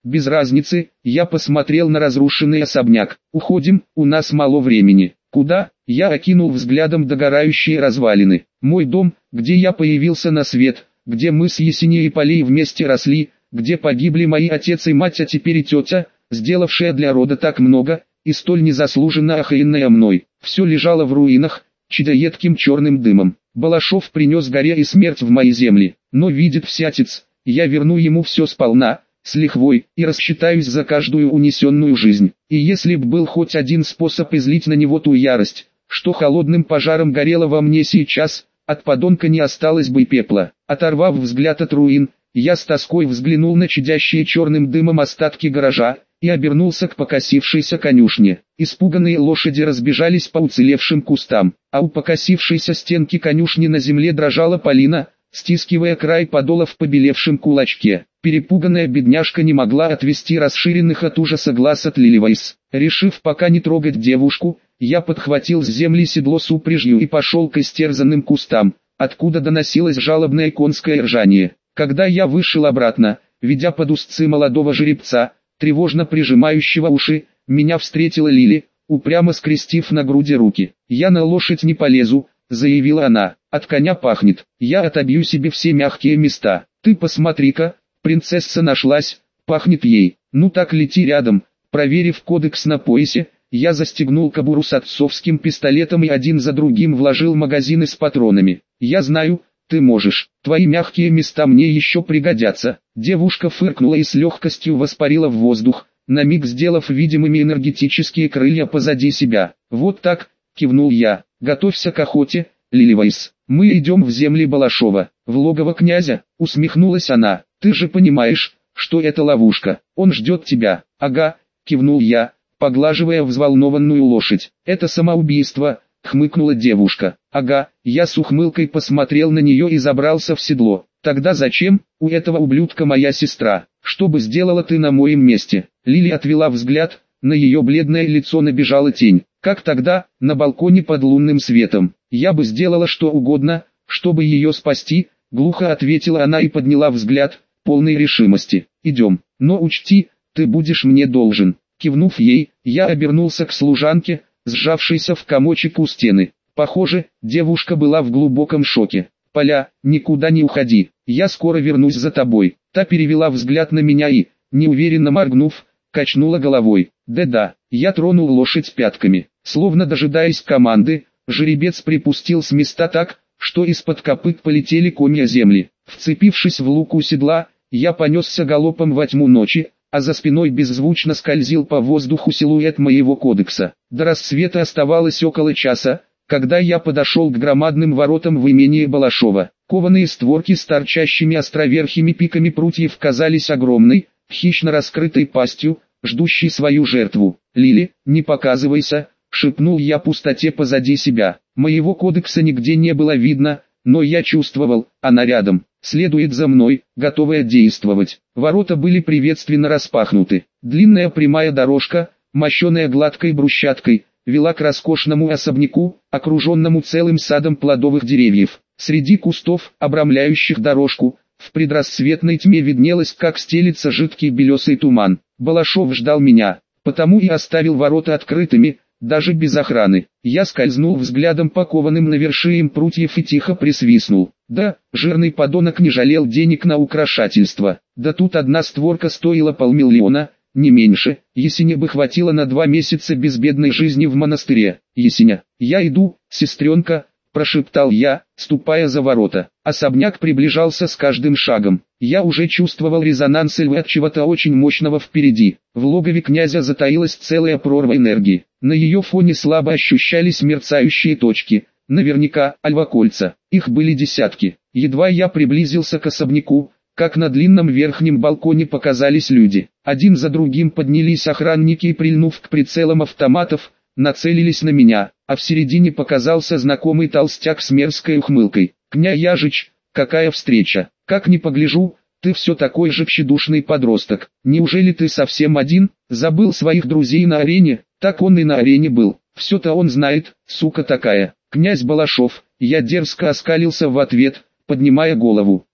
без разницы, я посмотрел на разрушенный особняк. Уходим, у нас мало времени. Куда? Я окинул взглядом догорающие развалины. Мой дом, где я появился на свет, где мы с Есенией и Полей вместе росли, где погибли мои отец и мать, а теперь и тетя, сделавшая для рода так много, и столь незаслуженно охаянная мной. Все лежало в руинах, чадя едким черным дымом. Балашов принес горе и смерть в мои земли, но видит всятец, я верну ему все сполна, с лихвой, и рассчитаюсь за каждую унесенную жизнь. И если б был хоть один способ излить на него ту ярость, что холодным пожаром горела во мне сейчас, от подонка не осталось бы пепла. Оторвав взгляд от руин, я с тоской взглянул на чадящие черным дымом остатки гаража, и обернулся к покосившейся конюшне. Испуганные лошади разбежались по уцелевшим кустам, а у покосившейся стенки конюшни на земле дрожала Полина, стискивая край подола в побелевшем кулачке. Перепуганная бедняжка не могла отвести расширенных от ужаса глаз от Лиливайс. Решив пока не трогать девушку, я подхватил с земли седло с упряжью и пошел к истерзанным кустам, откуда доносилось жалобное конское ржание. Когда я вышел обратно, ведя под узцы молодого жеребца, тревожно прижимающего уши, меня встретила Лили, упрямо скрестив на груди руки. «Я на лошадь не полезу», — заявила она, — «от коня пахнет, я отобью себе все мягкие места. Ты посмотри-ка, принцесса нашлась, пахнет ей, ну так лети рядом». Проверив кодекс на поясе, я застегнул кобуру с отцовским пистолетом и один за другим вложил магазины с патронами. «Я знаю, ты можешь, твои мягкие места мне еще пригодятся». Девушка фыркнула и с легкостью воспарила в воздух, на миг сделав видимыми энергетические крылья позади себя. «Вот так», — кивнул я, — «готовься к охоте, Лиливайс. Мы идем в земли Балашова, в логово князя», — усмехнулась она. «Ты же понимаешь, что это ловушка, он ждет тебя». «Ага», — кивнул я, поглаживая взволнованную лошадь. «Это самоубийство», — хмыкнула девушка. «Ага», я с ухмылкой посмотрел на нее и забрался в седло. «Тогда зачем, у этого ублюдка моя сестра? Что бы сделала ты на моем месте?» Лили отвела взгляд, на ее бледное лицо набежала тень. «Как тогда, на балконе под лунным светом? Я бы сделала что угодно, чтобы ее спасти», — глухо ответила она и подняла взгляд, полной решимости. «Идем, но учти, ты будешь мне должен». Кивнув ей, я обернулся к служанке, сжавшейся в комочек у стены. Похоже, девушка была в глубоком шоке. «Поля, никуда не уходи, я скоро вернусь за тобой». Та перевела взгляд на меня и, неуверенно моргнув, качнула головой. «Да-да». Я тронул лошадь пятками. Словно дожидаясь команды, жеребец припустил с места так, что из-под копыт полетели комья земли. Вцепившись в луку седла, я понесся галопом во тьму ночи, а за спиной беззвучно скользил по воздуху силуэт моего кодекса. До рассвета оставалось около часа, когда я подошел к громадным воротам в имение Балашова. Кованые створки с торчащими островерхими пиками прутьев казались огромной, хищно раскрытой пастью, ждущей свою жертву. «Лили, не показывайся», — шепнул я пустоте позади себя. Моего кодекса нигде не было видно, но я чувствовал, она рядом, следует за мной, готовая действовать. Ворота были приветственно распахнуты. Длинная прямая дорожка, мощеная гладкой брусчаткой, вела к роскошному особняку, окруженному целым садом плодовых деревьев. Среди кустов, обрамляющих дорожку, в предрассветной тьме виднелось, как стелится жидкий белесый туман. Балашов ждал меня, потому и оставил ворота открытыми, даже без охраны. Я скользнул взглядом по кованым навершиям прутьев и тихо присвистнул. Да, жирный подонок не жалел денег на украшательство. Да тут одна створка стоила 500 000, не меньше. Есене бы хватило на 2 месяца безбедной жизни в монастыре. «Есеня, я иду, сестренка», — прошептал я, ступая за ворота. Особняк приближался с каждым шагом. Я уже чувствовал резонанс льва от чего-то очень мощного впереди. В логове князя затаилась целая прорва энергии. На ее фоне слабо ощущались мерцающие точки. Наверняка, альвакольца. Их были десятки. Едва я приблизился к особняку, как на длинном верхнем балконе показались люди. Один за другим поднялись охранники и, прильнув к прицелам автоматов, нацелились на меня, а в середине показался знакомый толстяк с мерзкой ухмылкой. «Княжич, какая встреча! Как ни погляжу, ты все такой же тщедушный подросток. Неужели ты совсем один, забыл своих друзей на арене?» Так он и на арене был. Все-то он знает, сука такая. «Князь Балашов», я дерзко оскалился в ответ, поднимая голову.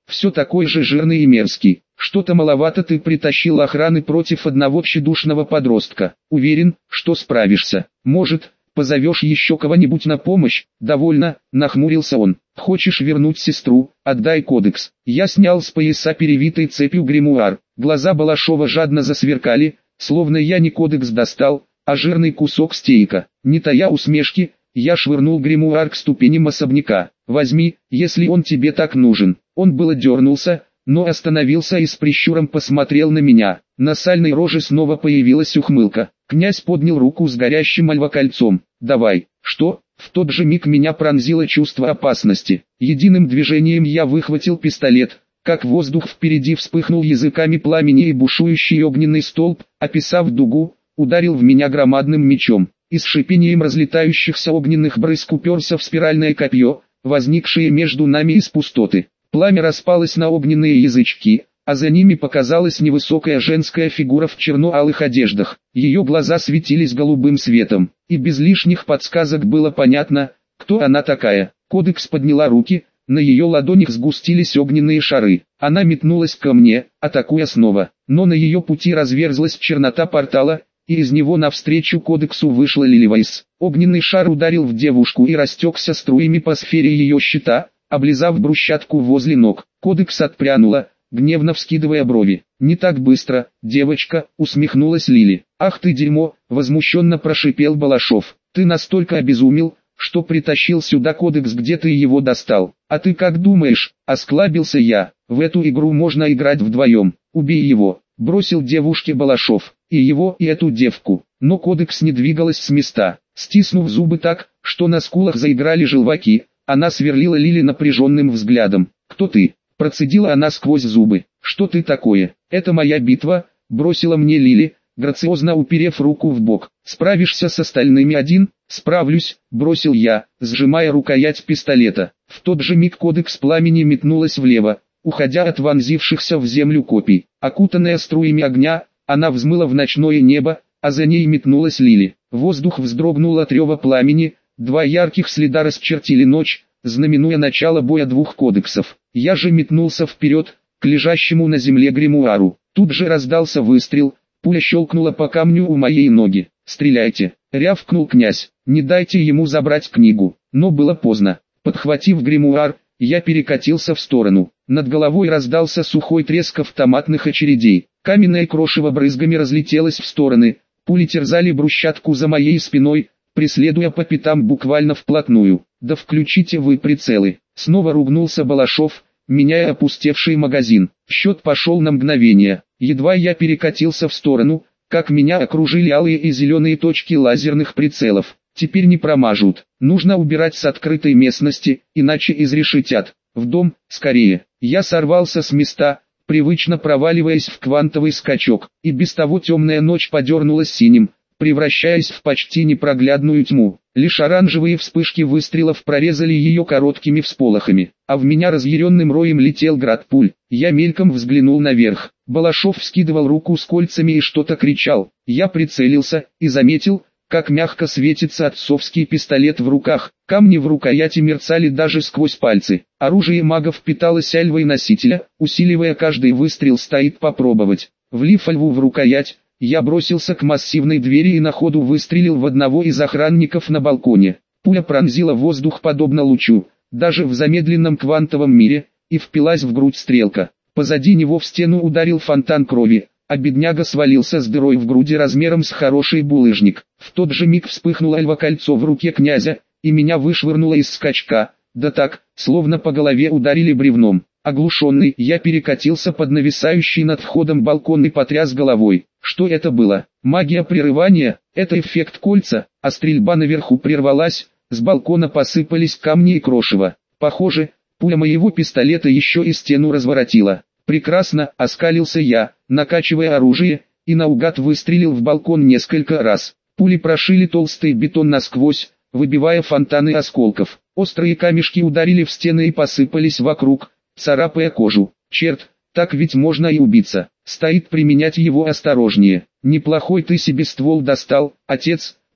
все такой же жирный и мерзкий. Что-то маловато ты притащил охраны против одного тщедушного подростка. Уверен, что справишься. Может, позовешь еще кого-нибудь на помощь? Довольно, нахмурился он. Хочешь вернуть сестру? Отдай кодекс. Я снял с пояса перевитой цепью гримуар. Глаза Балашова жадно засверкали, словно я не кодекс достал, а жирный кусок стейка. Не тая усмешки, я швырнул гримуар к ступеням особняка. Возьми, если он тебе так нужен. Он было дернулся, но остановился и с прищуром посмотрел на меня. На сальной роже снова появилась ухмылка. Князь поднял руку с горящим альва-кольцом. «Давай». «Что?» В тот же миг меня пронзило чувство опасности. Единым движением я выхватил пистолет. Как воздух впереди вспыхнул языками пламени и бушующий огненный столб, описав дугу, ударил в меня громадным мечом. И с шипением разлетающихся огненных брызг уперся в спиральное копье, возникшее между нами из пустоты. Пламя распалось на огненные язычки, а за ними показалась невысокая женская фигура в черно-алых одеждах. Ее глаза светились голубым светом, и без лишних подсказок было понятно, кто она такая. Кодекс подняла руки, на ее ладонях сгустились огненные шары. Она метнулась ко мне, атакуя снова, но на ее пути разверзлась чернота портала, и из него навстречу кодексу вышла Лиливайс. Огненный шар ударил в девушку и растекся струями по сфере ее щита, облизав брусчатку возле ног. Кодекс отпрянула, гневно вскидывая брови. «Не так быстро, девочка», — усмехнулась Лили. «Ах ты дерьмо», — возмущенно прошипел Балашов. «Ты настолько обезумел, что притащил сюда кодекс, где ты его достал. А ты как думаешь?» — осклабился я. «В эту игру можно играть вдвоем. Убей его», — бросил девушке Балашов. «И его, и эту девку». Но кодекс не двигалась с места. Стиснув зубы так, что на скулах заиграли желваки, она сверлила Лили напряженным взглядом. «Кто ты?» — процедила она сквозь зубы. «Что ты такое?» «Это моя битва», — бросила мне Лили, грациозно уперев руку в бок. «Справишься с остальными один?» «Справлюсь», — бросил я, сжимая рукоять пистолета. В тот же миг кодекс пламени метнулась влево, уходя от вонзившихся в землю копий. Окутанная струями огня, она взмыла в ночное небо, а за ней метнулась Лили. Воздух вздрогнул от рева пламени, два ярких следа расчертили ночь, знаменуя начало боя двух кодексов. Я же метнулся вперед, к лежащему на земле гримуару. Тут же раздался выстрел, пуля щелкнула по камню у моей ноги. «Стреляйте!» — рявкнул князь. «Не дайте ему забрать книгу». Но было поздно. Подхватив гримуар, я перекатился в сторону. Над головой раздался сухой треск автоматных очередей. Каменное крошево брызгами разлетелось в стороны. Пули терзали брусчатку за моей спиной, преследуя по пятам буквально вплотную. «Да включите вы прицелы!» Снова ругнулся Балашов, меняя опустевший магазин. Счет пошел на мгновение. Едва я перекатился в сторону, как меня окружили алые и зеленые точки лазерных прицелов. Теперь не промажут. Нужно убирать с открытой местности, иначе изрешетят. В дом, скорее. Я сорвался с места, привычно проваливаясь в квантовый скачок, и без того темная ночь подернулась синим, превращаясь в почти непроглядную тьму. Лишь оранжевые вспышки выстрелов прорезали ее короткими всполохами, а в меня разъяренным роем летел град пуль. Я мельком взглянул наверх. Балашов вскидывал руку с кольцами и что-то кричал. Я прицелился и заметил, как мягко светится отцовский пистолет в руках. Камни в рукояти мерцали даже сквозь пальцы. Оружие магов питалось альвой носителя, усиливая каждый выстрел стоит попробовать. Влив альву в рукоять, я бросился к массивной двери и на ходу выстрелил в одного из охранников на балконе. Пуля пронзила воздух подобно лучу, даже в замедленном квантовом мире, и впилась в грудь стрелка. Позади него в стену ударил фонтан крови, а бедняга свалился с дырой в груди размером с хороший булыжник. В тот же миг вспыхнуло альва-кольцо в руке князя, и меня вышвырнуло из скачка, да так, словно по голове ударили бревном. Оглушенный, я перекатился под нависающий над входом балкон и потряс головой. Что это было? Магия прерывания? Это эффект кольца, а стрельба наверху прервалась, с балкона посыпались камни и крошево. Похоже, пуля моего пистолета еще и стену разворотила. Прекрасно, оскалился я, накачивая оружие, и наугад выстрелил в балкон несколько раз. Пули прошили толстый бетон насквозь, выбивая фонтаны осколков. Острые камешки ударили в стены и посыпались вокруг, царапая кожу. Черт, так ведь можно и убиться. Стоит применять его осторожнее. Неплохой ты себе ствол достал, отец,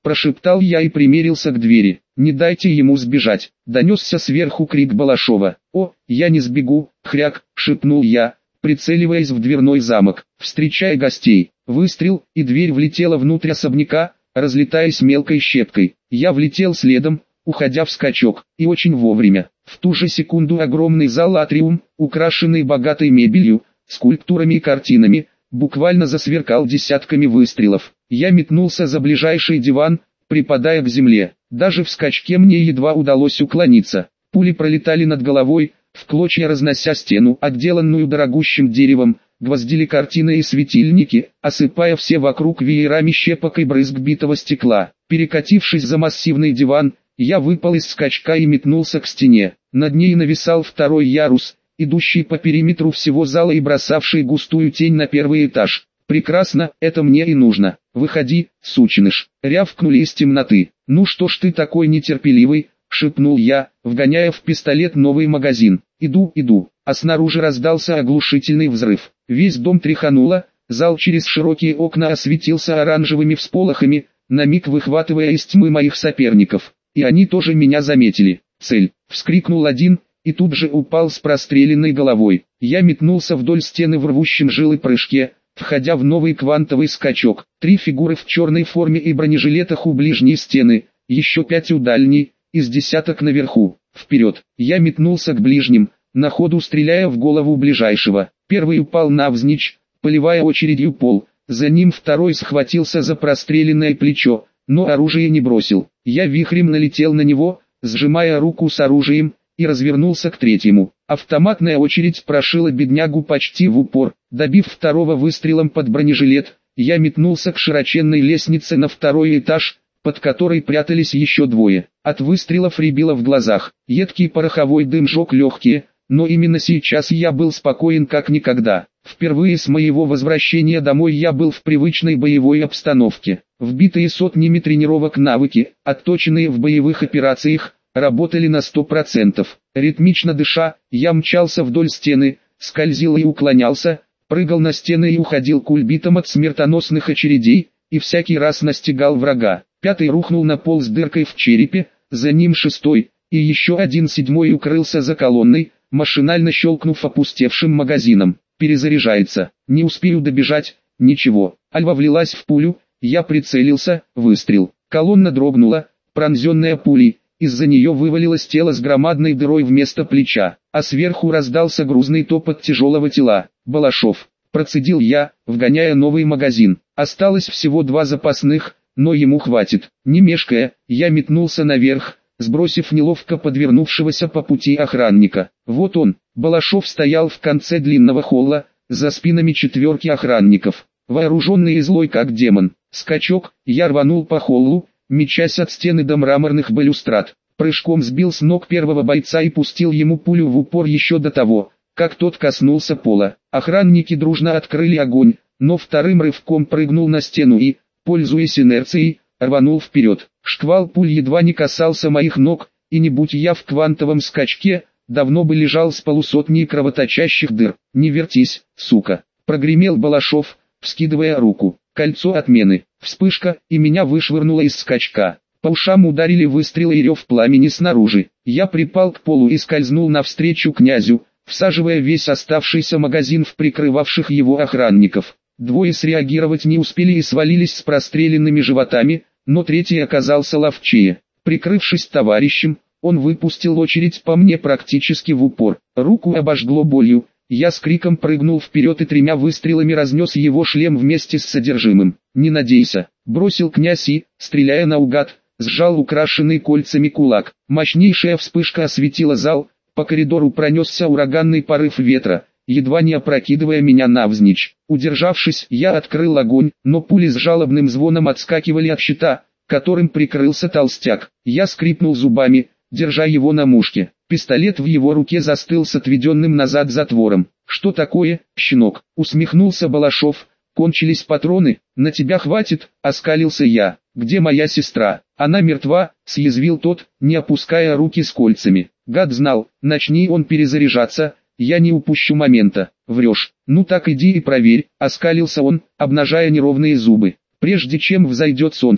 прошептал я и примерился к двери. «Не дайте ему сбежать!» Донесся сверху крик Балашова. «О, я не сбегу!» «Хряк!» — шепнул я, прицеливаясь в дверной замок. Встречая гостей, выстрел, и дверь влетела внутрь особняка, разлетаясь мелкой щепкой. Я влетел следом, уходя в скачок, и очень вовремя. В ту же секунду огромный зал атриум, украшенный богатой мебелью, скульптурами и картинами, буквально засверкал десятками выстрелов. Я метнулся за ближайший диван, припадая к земле. Даже в скачке мне едва удалось уклониться. Пули пролетали над головой, в клочья разнося стену, отделанную дорогущим деревом, гвоздили картины и светильники, осыпая все вокруг веерами щепок и брызг битого стекла. Перекатившись за массивный диван, я выпал из скачка и метнулся к стене. Над ней нависал второй ярус, идущий по периметру всего зала и бросавший густую тень на первый этаж. «Прекрасно, это мне и нужно. Выходи, сученыш!» Рявкнули из темноты. «Ну что ж ты такой нетерпеливый?» — шепнул я, вгоняя в пистолет новый магазин. «Иду, иду!» А снаружи раздался оглушительный взрыв. Весь дом тряхануло, зал через широкие окна осветился оранжевыми всполохами, на миг выхватывая из тьмы моих соперников. И они тоже меня заметили. «Цель!» — вскрикнул один, и тут же упал с простреленной головой. Я метнулся вдоль стены в рвущем жилы прыжке, входя в новый квантовый скачок. 3 фигуры в черной форме и бронежилетах у ближней стены, еще 5 у дальней, из десяток наверху. Вперед! Я метнулся к ближним, на ходу стреляя в голову ближайшего. Первый упал навзничь, поливая очередью пол. За ним второй схватился за простреленное плечо, но оружие не бросил. Я вихрем налетел на него, сжимая руку с оружием, и развернулся к третьему. Автоматная очередь прошила беднягу почти в упор. Добив второго выстрелом под бронежилет, я метнулся к широченной лестнице на второй этаж, под которой прятались еще двое. От выстрелов рябило в глазах. Едкий пороховой дым жег легкие, но именно сейчас я был спокоен как никогда. Впервые с моего возвращения домой я был в привычной боевой обстановке. Вбитые сотнями тренировок навыки, отточенные в боевых операциях, работали на 100%. Ритмично дыша, я мчался вдоль стены, скользил и уклонялся, прыгал на стены и уходил кульбитом от смертоносных очередей, и всякий раз настигал врага. Пятый рухнул на пол с дыркой в черепе, за ним шестой, и еще один седьмой укрылся за колонной, машинально щелкнув опустевшим магазином. Перезаряжается. Не успею добежать, ничего. Альва влилась в пулю, я прицелился, выстрел. Колонна дрогнула, пронзенная пулей. Из-за нее вывалилось тело с громадной дырой вместо плеча, а сверху раздался грузный топот тяжелого тела. «Балашов», процедил я, вгоняя новый магазин. Осталось всего 2 запасных, но ему хватит. Не мешкая, я метнулся наверх, сбросив неловко подвернувшегося по пути охранника. Вот он, Балашов стоял в конце длинного холла, за спинами 4 охранников, вооруженный и злой как демон. Скачок, я рванул по холлу, мечась от стены до мраморных балюстрад. Прыжком сбил с ног первого бойца и пустил ему пулю в упор еще до того, как тот коснулся пола. Охранники дружно открыли огонь, но вторым рывком прыгнул на стену и, пользуясь инерцией, рванул вперед. Шквал пуль едва не касался моих ног, и не будь я в квантовом скачке, давно бы лежал с полусотней кровоточащих дыр. «Не вертись, сука!» — прогремел Балашов, вскидывая руку. Кольцо отмены. Вспышка, и меня вышвырнуло из скачка. По ушам ударили выстрелы и рев пламени снаружи. Я припал к полу и скользнул навстречу князю, всаживая весь оставшийся магазин в прикрывавших его охранников. Двое среагировать не успели и свалились с простреленными животами, но третий оказался ловчее. Прикрывшись товарищем, он выпустил очередь по мне практически в упор. Руку обожгло болью. Я с криком прыгнул вперед и 3 выстрелами разнес его шлем вместе с содержимым. «Не надейся», — бросил князь и, стреляя наугад, сжал украшенный кольцами кулак. Мощнейшая вспышка осветила зал, по коридору пронесся ураганный порыв ветра, едва не опрокидывая меня навзничь. Удержавшись, я открыл огонь, но пули с жалобным звоном отскакивали от щита, которым прикрылся толстяк. Я скрипнул зубами, держа его на мушке. Пистолет в его руке застыл с отведенным назад затвором. «Что такое, щенок?» — усмехнулся Балашов. «Кончились патроны, на тебя хватит?» — оскалился я. «Где моя сестра?» «Она мертва», — съязвил тот, не опуская руки с кольцами. Гад знал, начни он перезаряжаться, я не упущу момента. «Врешь». «Ну так иди и проверь», — оскалился он, обнажая неровные зубы. «Прежде чем взойдет солнце,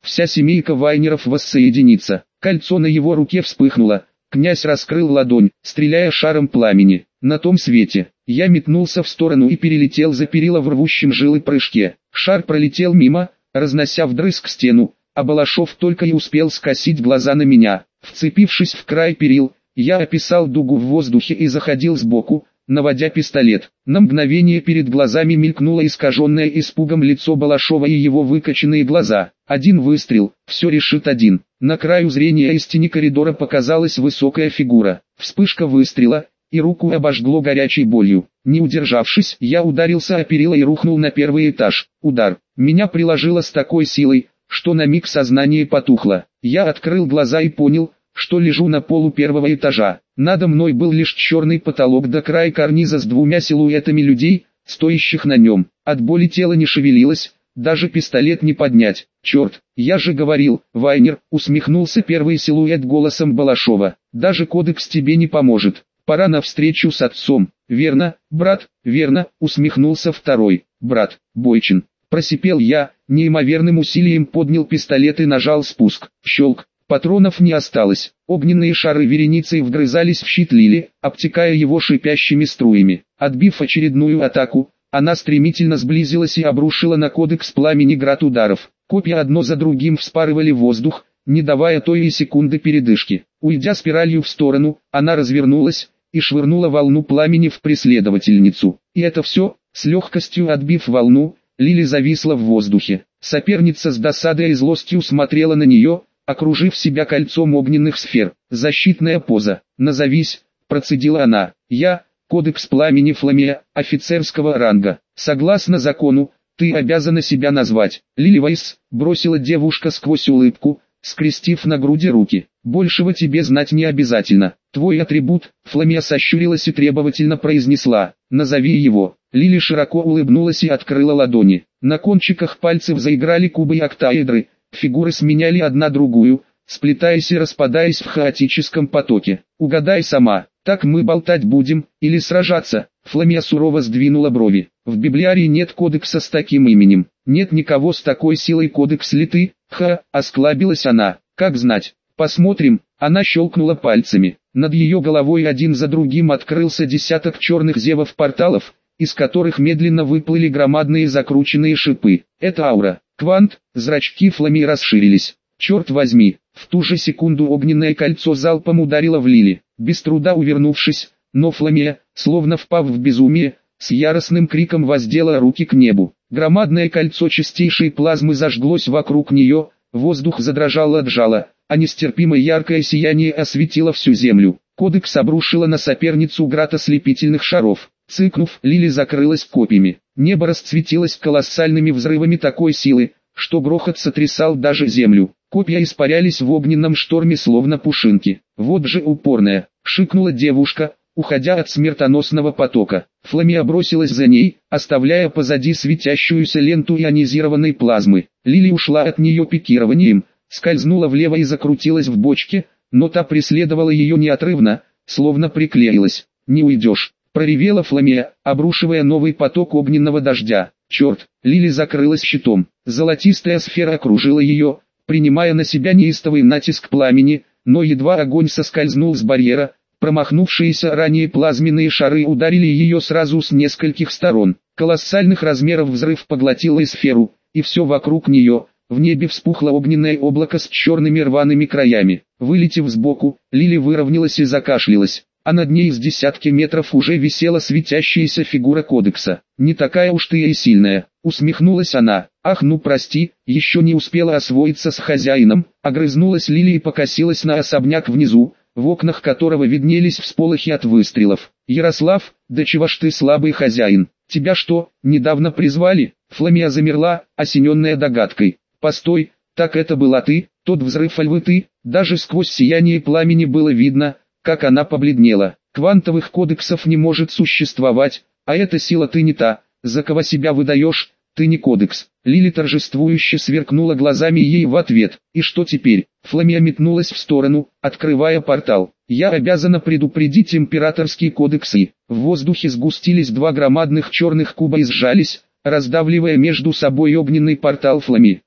вся семейка Вайнеров воссоединится. Кольцо на его руке вспыхнуло. Князь раскрыл ладонь, стреляя шаром пламени. На том свете, я метнулся в сторону и перелетел за перила в рвущем жилы прыжке. Шар пролетел мимо, разнося вдрызг стену, а Балашов только и успел скосить глаза на меня. Вцепившись в край перил, я описал дугу в воздухе и заходил сбоку, наводя пистолет. На мгновение перед глазами мелькнуло искаженное испугом лицо Балашова и его выкоченные глаза. Один выстрел, все решит один. На краю зрения из тени коридора показалась высокая фигура. Вспышка выстрела, и руку обожгло горячей болью. Не удержавшись, я ударился о перила и рухнул на первый этаж. Удар. Меня приложило с такой силой, что на миг сознание потухло. Я открыл глаза и понял, что лежу на полу первого этажа. Надо мной был лишь черный потолок до края карниза с двумя силуэтами людей, стоящих на нем. От боли тело не шевелилось, даже пистолет не поднять. «Черт, я же говорил, Вайнер», усмехнулся первый силуэт голосом Балашова. «Даже кодекс тебе не поможет. Пора на встречу с отцом». «Верно, брат, верно», усмехнулся второй. «Брат, Бойчин». Просипел я, неимоверным усилием поднял пистолет и нажал спуск. Щелк. Патронов не осталось. Огненные шары вереницей вгрызались в щит Лили, обтекая его шипящими струями. Отбив очередную атаку, она стремительно сблизилась и обрушила на кодекс пламени град ударов. Копья одно за другим вспарывали воздух, не давая той и секунды передышки. Уйдя спиралью в сторону, она развернулась и швырнула волну пламени в преследовательницу. И это все, с легкостью отбив волну, Лили зависла в воздухе. Соперница с досадой и злостью смотрела на нее, окружив себя кольцом огненных сфер. «Защитная поза. Назовись», процедила она. «Я, кодекс пламени Фламия, офицерского ранга. Согласно закону, ты обязана себя назвать». «Лили Вайс», бросила девушка сквозь улыбку, скрестив на груди руки. «Большего тебе знать не обязательно. Твой атрибут», Фламия сощурилась и требовательно произнесла. «Назови его». Лили широко улыбнулась и открыла ладони. На кончиках пальцев заиграли кубы и октаэдры. Фигуры сменяли одна другую, сплетаясь и распадаясь в хаотическом потоке. «Угадай сама, так мы болтать будем, или сражаться?» Фламия сурово сдвинула брови. «В библиарии нет кодекса с таким именем. Нет никого с такой силой, кодекс ли ты?» Осклабилась она. «Как знать. Посмотрим». Она щелкнула пальцами. Над ее головой один за другим открылся десяток черных зевов порталов, из которых медленно выплыли громадные закрученные шипы. «Это аура. Квант», зрачки Фламии расширились. «Черт возьми!» В ту же секунду огненное кольцо залпом ударило в Лили. Без труда увернувшись, но Фламия, словно впав в безумие, с яростным криком воздела руки к небу. Громадное кольцо чистейшей плазмы зажглось вокруг нее, воздух задрожал от жала, а нестерпимо яркое сияние осветило всю землю. Кодекс обрушила на соперницу град ослепительных шаров. Цыкнув, Лили закрылась копьями. Небо расцветилось колоссальными взрывами такой силы, что грохот сотрясал даже землю. Копья испарялись в огненном шторме словно пушинки. «Вот же упорная!» — шикнула девушка, уходя от смертоносного потока. Фламия бросилась за ней, оставляя позади светящуюся ленту ионизированной плазмы. Лили ушла от нее пикированием, скользнула влево и закрутилась в бочке, но та преследовала ее неотрывно, словно приклеилась. «Не уйдешь!» — проревела Фламия, обрушивая новый поток огненного дождя. «Черт!» — Лили закрылась щитом. Золотистая сфера окружила ее, принимая на себя неистовый натиск пламени, но едва огонь соскользнул с барьера, промахнувшиеся ранее плазменные шары ударили ее сразу с нескольких сторон. Колоссальных размеров взрыв поглотил и сферу, и все вокруг нее. В небе вспухло огненное облако с черными рваными краями. Вылетев сбоку, Лили выровнялась и закашлялась, а над ней с десятки метров уже висела светящаяся фигура кодекса. «Не такая уж ты и сильная», — усмехнулась она. «Ах, ну прости, еще не успела освоиться с хозяином», — огрызнулась Лили и покосилась на особняк внизу, в окнах которого виднелись всполохи от выстрелов. «Ярослав, да чего ж ты слабый хозяин? Тебя что, недавно призвали?» Фламия замерла, осененная догадкой. «Постой, так это была ты, тот взрыв Альвы ты?» Даже сквозь сияние пламени было видно, как она побледнела. «Квантовых кодексов не может существовать, а эта сила ты не та, за кого себя выдаешь, ты не кодекс». Лили торжествующе сверкнула глазами ей в ответ. «И что теперь?» Фламия метнулась в сторону, открывая портал. «Я обязана предупредить императорские кодексы». В воздухе сгустились два громадных черных куба и сжались, раздавливая между собой огненный портал Флами.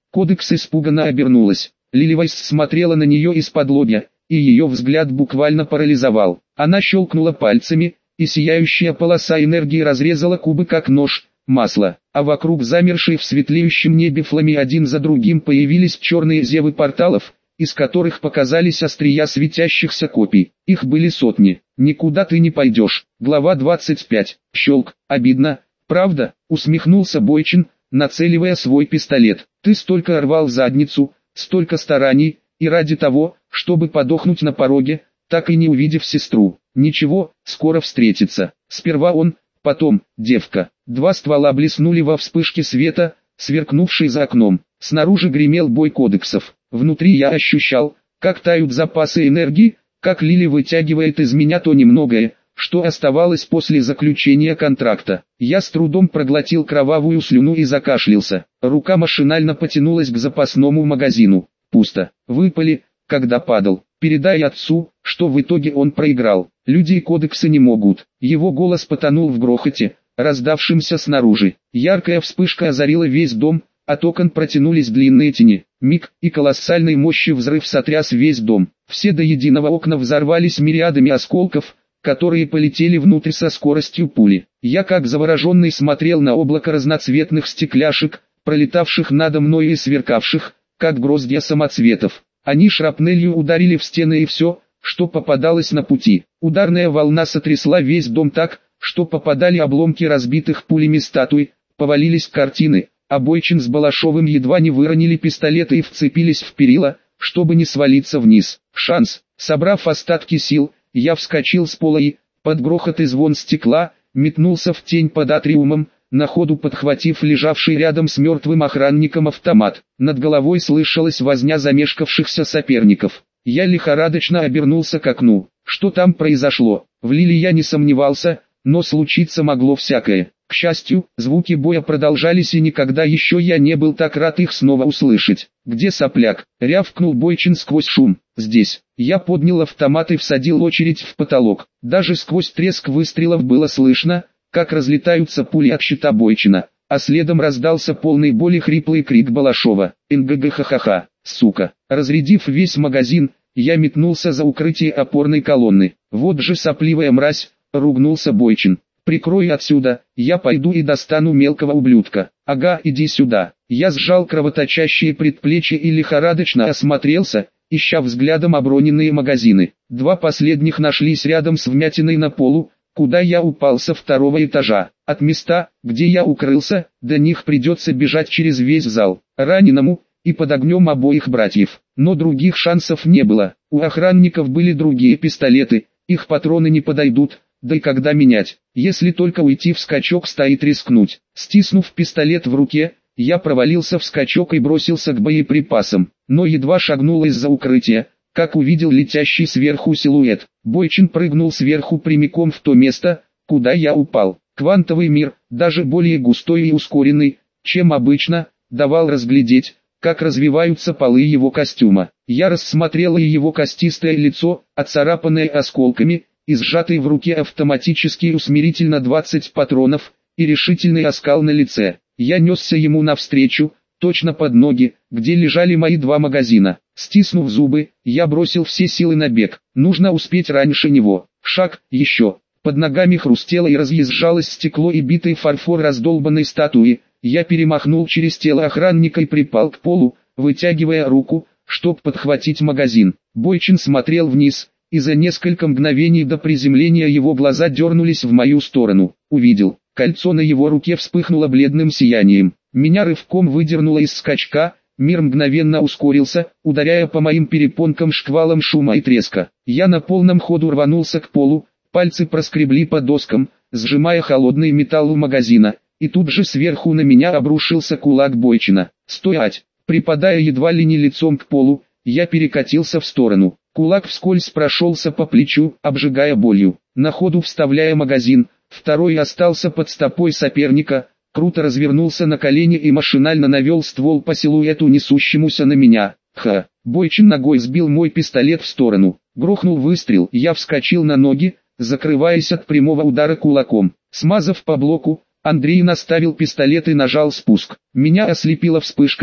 Кодекс испуганно обернулась. Лиливайс смотрела на нее из-под лобья, и ее взгляд буквально парализовал. Она щелкнула пальцами, и сияющая полоса энергии разрезала кубы как нож, масло, а вокруг замершей в светлеющем небе фламе один за другим появились черные зевы порталов, из которых показались острия светящихся копий. Их были сотни. «Никуда ты не пойдешь». Глава 25. Щелк. «Обидно, правда?» — усмехнулся Бойчин, нацеливая свой пистолет. «Ты столько рвал задницу, столько стараний, и ради того, чтобы подохнуть на пороге, так и не увидев сестру. Ничего, скоро встретится. Сперва он, потом девка». Два ствола блеснули во вспышке света, сверкнувшей за окном. Снаружи гремел бой кодексов. Внутри я ощущал, как тают запасы энергии, как Лили вытягивает из меня то немногое, что оставалось после заключения контракта. Я с трудом проглотил кровавую слюну и закашлялся. Рука машинально потянулась к запасному магазину. Пусто. Выпали, когда падал. «Передай отцу, что в итоге он проиграл. Люди и кодексы не могут». Его голос потонул в грохоте, раздавшимся снаружи. Яркая вспышка озарила весь дом, от окон протянулись длинные тени. Миг, и колоссальной мощью взрыв сотряс весь дом. Все до единого окна взорвались мириадами осколков, которые полетели внутрь со скоростью пули. Я как завороженный смотрел на облако разноцветных стекляшек, пролетавших надо мной и сверкавших, как гроздья самоцветов. Они шрапнелью ударили в стены и все, что попадалось на пути. Ударная волна сотрясла весь дом так, что попадали обломки разбитых пулями статуй, повалились картины, а Бойчин с Балашовым едва не выронили пистолеты и вцепились в перила, чтобы не свалиться вниз. Шанс. Собрав остатки сил, я вскочил с пола и, под грохот и звон стекла, метнулся в тень под атриумом, на ходу подхватив лежавший рядом с мертвым охранником автомат. Над головой слышалась возня замешкавшихся соперников. Я лихорадочно обернулся к окну. Что там произошло? В Лили я не сомневался, но случиться могло всякое. К счастью, звуки боя продолжались, и никогда еще я не был так рад их снова услышать. «Где сопляк?» — рявкнул Бойчин сквозь шум. «Здесь». Я поднял автомат и всадил очередь в потолок. Даже сквозь треск выстрелов было слышно, как разлетаются пули от щита Бойчина, а следом раздался полный боли хриплый крик Балашова. «НГГ-ха-ха-ха, сука!» Разрядив весь магазин, я метнулся за укрытие опорной колонны. «Вот же сопливая мразь!» — ругнулся Бойчин. «Прикрой отсюда, я пойду и достану мелкого ублюдка». «Ага, иди сюда». Я сжал кровоточащие предплечья и лихорадочно осмотрелся, ища взглядом оброненные магазины. Два последних нашлись рядом с вмятиной на полу, куда я упал со второго этажа. От места, где я укрылся, до них придется бежать через весь зал, раненому, и под огнем обоих братьев. Но других шансов не было. У охранников были другие пистолеты, их патроны не подойдут, да и когда менять, если только уйти в скачок стоит рискнуть. Стиснув пистолет в руке, я провалился в скачок и бросился к боеприпасам, но едва шагнул из-за укрытия, как увидел летящий сверху силуэт. Бойчин прыгнул сверху прямиком в то место, куда я упал. Квантовый мир, даже более густой и ускоренный, чем обычно, давал разглядеть, как развиваются полы его костюма. Я рассмотрел и его костистое лицо, оцарапанное осколками, и сжатый в руке автоматический усмиритель на 20 патронов, и решительный оскал на лице. Я несся ему навстречу, точно под ноги, где лежали мои два магазина. Стиснув зубы, я бросил все силы на бег. Нужно успеть раньше него. Шаг, еще. Под ногами хрустело и разъезжалось стекло и битый фарфор раздолбанной статуи. Я перемахнул через тело охранника и припал к полу, вытягивая руку, чтоб подхватить магазин. Бойчин смотрел вниз, и за несколько мгновений до приземления его глаза дернулись в мою сторону. Увидел. Кольцо на его руке вспыхнуло бледным сиянием. Меня рывком выдернуло из скачка, мир мгновенно ускорился, ударяя по моим перепонкам шквалом шума и треска. Я на полном ходу рванулся к полу, пальцы проскребли по доскам, сжимая холодный металл у магазина, и тут же сверху на меня обрушился кулак Бойчина. «Стоять!» Припадая едва ли не лицом к полу, я перекатился в сторону. Кулак вскользь прошелся по плечу, обжигая болью. На ходу вставляя магазин, второй остался под стопой соперника, круто развернулся на колени и машинально навел ствол по силуэту, несущемуся на меня. Бойчин ногой сбил мой пистолет в сторону. Грохнул выстрел, я вскочил на ноги, закрываясь от прямого удара кулаком. Смазав по блоку, Андрей наставил пистолет и нажал спуск. Меня ослепило вспышкой,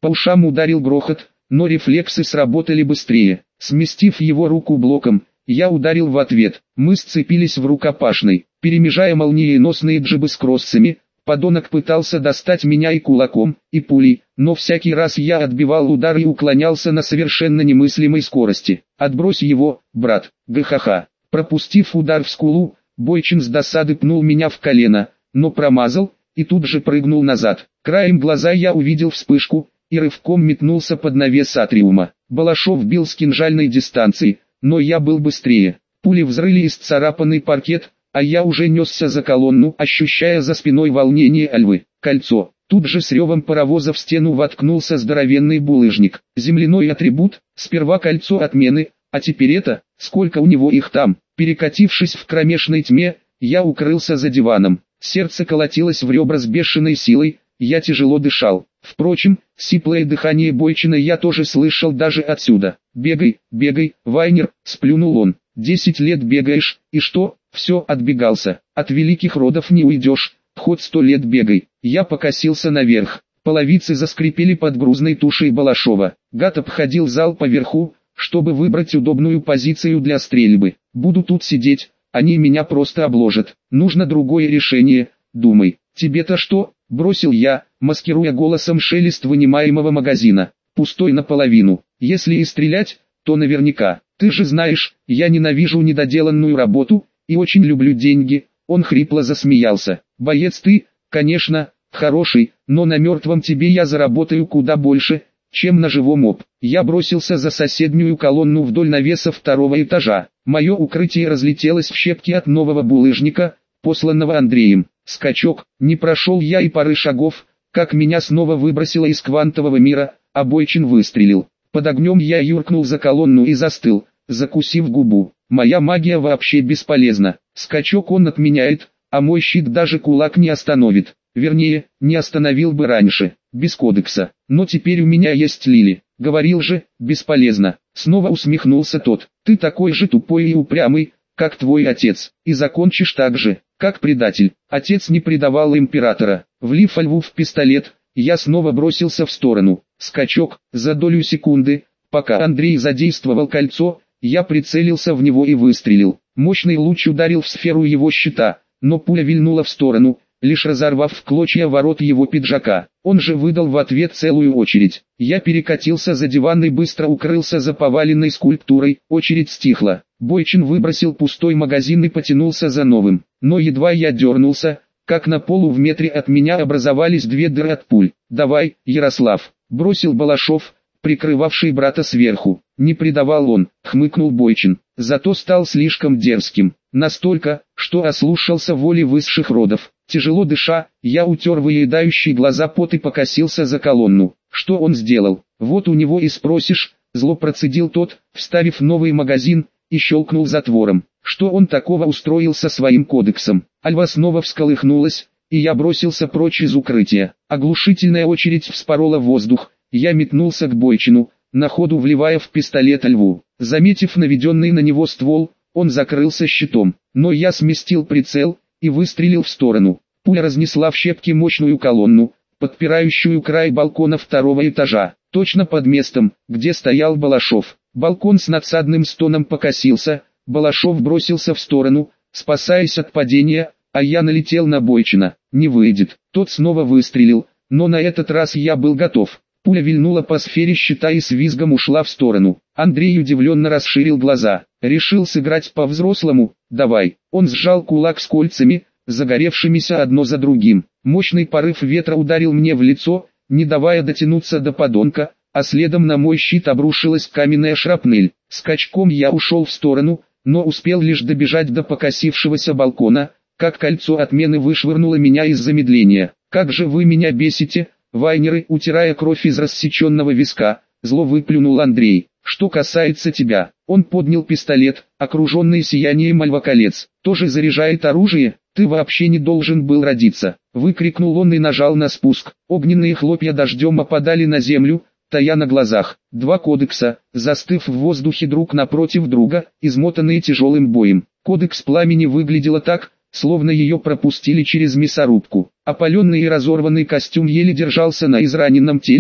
По ушам ударил грохот, но рефлексы сработали быстрее. Сместив его руку блоком, я ударил в ответ. Мы сцепились в рукопашной, перемежая молниеносные джебы с кроссами. Подонок пытался достать меня и кулаком, и пулей, но всякий раз я отбивал удар и уклонялся на совершенно немыслимой скорости. «Отбрось его, брат!» Гахаха. Пропустив удар в скулу, Бойчин с досады пнул меня в колено, но промазал, и тут же прыгнул назад. Краем глаза я увидел вспышку, и рывком метнулся под навес атриума. Балашов бил с кинжальной дистанции, но я был быстрее. Пули взрыли исцарапанный паркет, а я уже несся за колонну, ощущая за спиной волнение Альвы. Кольцо. Тут же с ревом паровоза в стену воткнулся здоровенный булыжник. Земляной атрибут, сперва кольцо отмены, а теперь это, сколько у него их там. Перекатившись в кромешной тьме, я укрылся за диваном. Сердце колотилось в ребра с бешеной силой, я тяжело дышал. Впрочем, сиплое дыхание Бойчина я тоже слышал даже отсюда. «Бегай, бегай, Вайнер», — сплюнул он. 10 лет бегаешь, и что? Все, отбегался. От великих родов не уйдешь, хоть 100 лет бегай. Я покосился наверх. Половицы заскрипели под грузной тушей Балашова. Гад обходил зал поверху, чтобы выбрать удобную позицию для стрельбы. Буду тут сидеть, они меня просто обложат. Нужно другое решение, думай. Тебе-то что? Бросил я, маскируя голосом шелест вынимаемого магазина. Пустой наполовину. Если и стрелять, то наверняка. Ты же знаешь, я ненавижу недоделанную работу, и очень люблю деньги. Он хрипло засмеялся. Боец ты, конечно, хороший, но на мертвом тебе я заработаю куда больше, чем на живом об. Я бросился за соседнюю колонну вдоль навеса второго этажа. Мое укрытие разлетелось в щепки от нового булыжника, посланного Андреем. Скачок, не прошел я и пары шагов, как меня снова выбросило из квантового мира, а Бойчин выстрелил. Под огнем я юркнул за колонну и застыл, закусив губу. Моя магия вообще бесполезна. Скачок он отменяет, а мой щит даже кулак не остановит. Вернее, не остановил бы раньше, без кодекса. Но теперь у меня есть Лили. Говорил же, бесполезно. Снова усмехнулся тот. Ты такой же тупой и упрямый, как твой отец. И закончишь так же, как предатель. Отец не предавал императора. Влив Льву в пистолет, я снова бросился в сторону. Скачок, за долю секунды, пока Андрей задействовал кольцо, я прицелился в него и выстрелил. Мощный луч ударил в сферу его щита, но пуля вильнула в сторону, лишь разорвав в клочья ворот его пиджака. Он же выдал в ответ целую очередь. Я перекатился за диван и быстро укрылся за поваленной скульптурой. Очередь стихла. Бойчин выбросил пустой магазин и потянулся за новым. Но едва я дернулся, как на полу в метре от меня образовались две дыры от пуль. «Давай, Ярослав», — бросил Балашов, прикрывавший брата сверху. Не предавал он, хмыкнул Бойчин, зато стал слишком дерзким. Настолько, что ослушался воли высших родов. Тяжело дыша, я утер выедающие глаза пот и покосился за колонну. Что он сделал? Вот у него и спросишь, зло процедил тот, вставив новый магазин, и щелкнул затвором. Что он такого устроил со своим кодексом? Альва снова всколыхнулась, и я бросился прочь из укрытия. Оглушительная очередь вспорола воздух. Я метнулся к Бойчину, на ходу вливая в пистолет Льву. Заметив наведенный на него ствол, он закрылся щитом, но я сместил прицел и выстрелил в сторону. Пуля разнесла в щепки мощную колонну, подпирающую край балкона второго этажа, точно под местом, где стоял Балашов. Балкон с надсадным стоном покосился, Балашов бросился в сторону, спасаясь от падения, а я налетел на Бойчина. Не выйдет. Тот снова выстрелил, но на этот раз я был готов. Пуля вильнула по сфере щита и с визгом ушла в сторону. Андрей удивленно расширил глаза. Решил сыграть по-взрослому? Давай. Он сжал кулак с кольцами, загоревшимися одно за другим. Мощный порыв ветра ударил мне в лицо, не давая дотянуться до подонка, а следом на мой щит обрушилась каменная шрапнель. Скачком я ушел в сторону, но успел лишь добежать до покосившегося балкона, как кольцо отмены вышвырнуло меня из замедления. «Как же вы меня бесите, Вайнеры!» Утирая кровь из рассеченного виска, зло выплюнул Андрей. «Что касается тебя», он поднял пистолет, окруженный сиянием альваколец. «Тоже заряжает оружие? Ты вообще не должен был родиться!» Выкрикнул он и нажал на спуск. Огненные хлопья дождем опадали на землю, тая на глазах. Два кодекса, застыв в воздухе друг напротив друга, измотанные тяжелым боем. Кодекс пламени выглядела так, словно ее пропустили через мясорубку. Опаленный и разорванный костюм еле держался на израненном теле,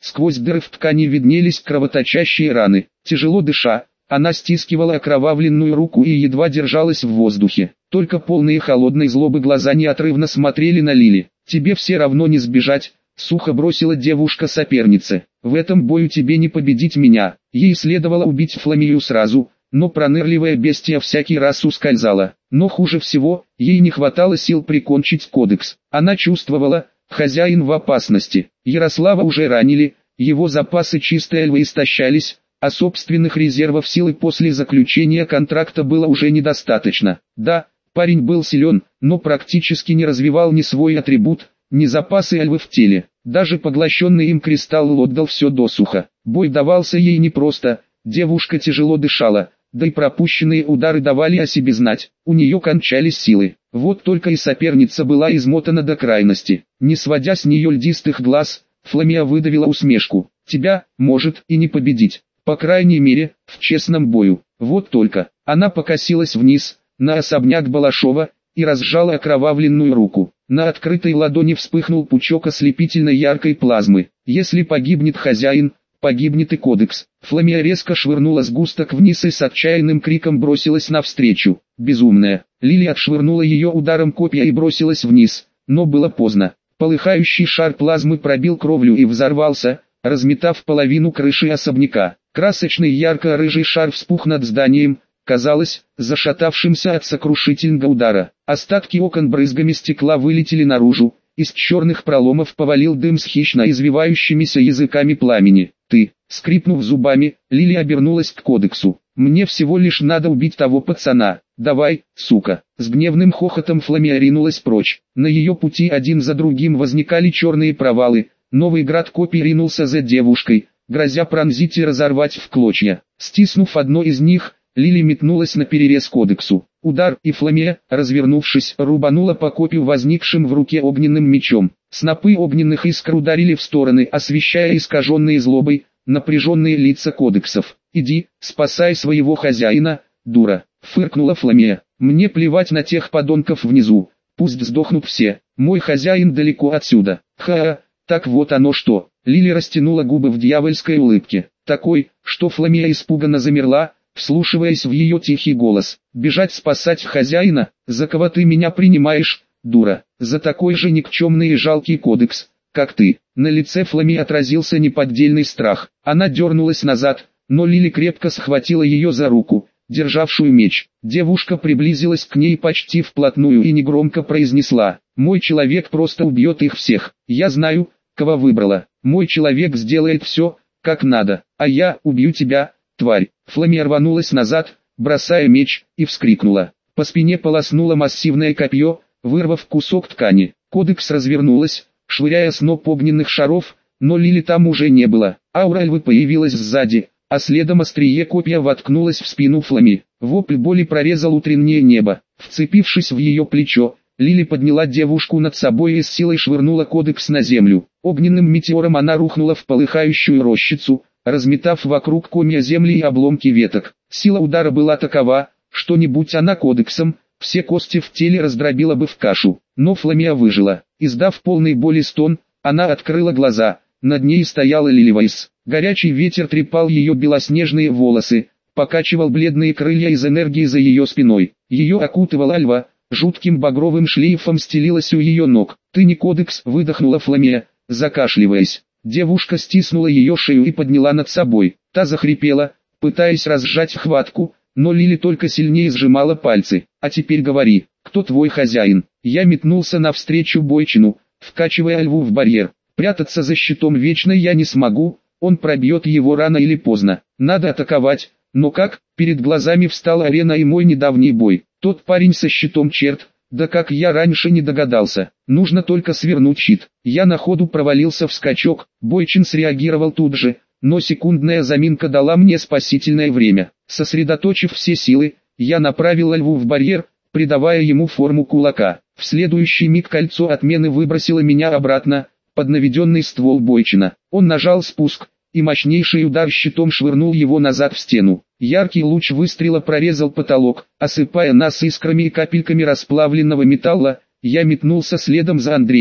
Сквозь дыры в ткани виднелись кровоточащие раны. Тяжело дыша, она стискивала окровавленную руку и едва держалась в воздухе. Только полные холодной злобы глаза неотрывно смотрели на Лили. «Тебе все равно не сбежать», — сухо бросила девушка сопернице. «В этом бою тебе не победить меня». Ей следовало убить Фламию сразу, но пронырливая бестия всякий раз ускользала. Но хуже всего, ей не хватало сил прикончить Кодекс. Она чувствовала, хозяин в опасности. Ярослава уже ранили, его запасы чистой альвы истощались, а собственных резервов силы после заключения контракта было уже недостаточно. Да, парень был силен, но практически не развивал ни свой атрибут, ни запасы альвы в теле. Даже поглощенный им кристалл отдал все досуха. Бой давался ей непросто, девушка тяжело дышала, да и пропущенные удары давали о себе знать. У нее кончались силы. Вот только и соперница была измотана до крайности. Не сводя с нее льдистых глаз, Фламия выдавила усмешку. «Тебя, может, и не победить. По крайней мере, в честном бою». Вот только, она покосилась вниз, на особняк Балашова, и разжала окровавленную руку. На открытой ладони вспыхнул пучок ослепительной яркой плазмы. «Если погибнет хозяин, погибнет и Кодекс». Фламия резко швырнула сгусток вниз и с отчаянным криком бросилась навстречу. Безумная. Лили отшвырнула ее ударом копья и бросилась вниз, но было поздно. Полыхающий шар плазмы пробил кровлю и взорвался, разметав половину крыши особняка. Красочный ярко-рыжий шар вспух над зданием, казалось, зашатавшимся от сокрушительного удара. Остатки окон брызгами стекла вылетели наружу, из черных проломов повалил дым с хищно извивающимися языками пламени. «Ты!» Скрипнув зубами, Лили обернулась к Кодексу. «Мне всего лишь надо убить того пацана. Давай, сука!» С гневным хохотом Фламия ринулась прочь. На ее пути один за другим возникали черные провалы. Новый град копий ринулся за девушкой, грозя пронзить и разорвать в клочья. Стиснув одно из них, Лили метнулась на перерез Кодексу. Удар, и Фламия, развернувшись, рубанула по копью возникшим в руке огненным мечом. Снопы огненных искр ударили в стороны, освещая искаженные злобой, напряженные лица Кодексов. «Иди, спасай своего хозяина, дура!» — фыркнула Фламия. «Мне плевать на тех подонков внизу, пусть сдохнут все, мой хозяин далеко отсюда». «Ха-ха, так вот оно что!» Лили растянула губы в дьявольской улыбке, такой, что Фламия испуганно замерла, вслушиваясь в ее тихий голос. «Бежать спасать хозяина? За кого ты меня принимаешь, дура? За такой же никчемный и жалкий Кодекс, как ты». На лице Фламии отразился неподдельный страх. Она дернулась назад, но Лили крепко схватила ее за руку, державшую меч. Девушка приблизилась к ней почти вплотную и негромко произнесла: «Мой человек просто убьет их всех. Я знаю, кого выбрала. Мой человек сделает все, как надо, а я убью тебя, тварь». Фламия рванулась назад, бросая меч, и вскрикнула. По спине полоснуло массивное копье, вырвав кусок ткани. Кодекс развернулась, швыряя сноп огненных шаров, но Лили там уже не было. Аура Альвы появилась сзади, а следом острие копья воткнулось в спину Флами. Вопль боли прорезал утреннее небо. Вцепившись в ее плечо, Лили подняла девушку над собой и с силой швырнула Кодекс на землю. Огненным метеором она рухнула в полыхающую рощицу, разметав вокруг комья земли и обломки веток. Сила удара была такова, что не будь она Кодексом, все кости в теле раздробила бы в кашу. Но Фламия выжила. Издав полный боли стон, она открыла глаза. Над ней стояла Лиливайс. Горячий ветер трепал ее белоснежные волосы, покачивал бледные крылья из энергии за ее спиной. Ее окутывала Альва, жутким багровым шлейфом стелилась у ее ног. «Ты не Кодекс», — выдохнула Фламия, закашливаясь. Девушка стиснула ее шею и подняла над собой. Та захрипела, пытаясь разжать хватку, но Лили только сильнее сжимала пальцы. «А теперь говори, кто твой хозяин?» Я метнулся навстречу Бойчину, вкачивая Альву в барьер. Прятаться за щитом вечно я не смогу, он пробьет его рано или поздно. Надо атаковать, но как? Перед глазами встала арена и мой недавний бой. Тот парень со щитом черт, да как я раньше не догадался. Нужно только свернуть щит. Я на ходу провалился в скачок, Бойчин среагировал тут же, но секундная заминка дала мне спасительное время. Сосредоточив все силы, я направил Альву в барьер, придавая ему форму кулака. В следующий миг кольцо отмены выбросило меня обратно, под наведенный ствол Бойчина. Он нажал спуск, и мощнейший удар щитом швырнул его назад в стену. Яркий луч выстрела прорезал потолок, осыпая нас искрами и капельками расплавленного металла. Я метнулся следом за Андреем.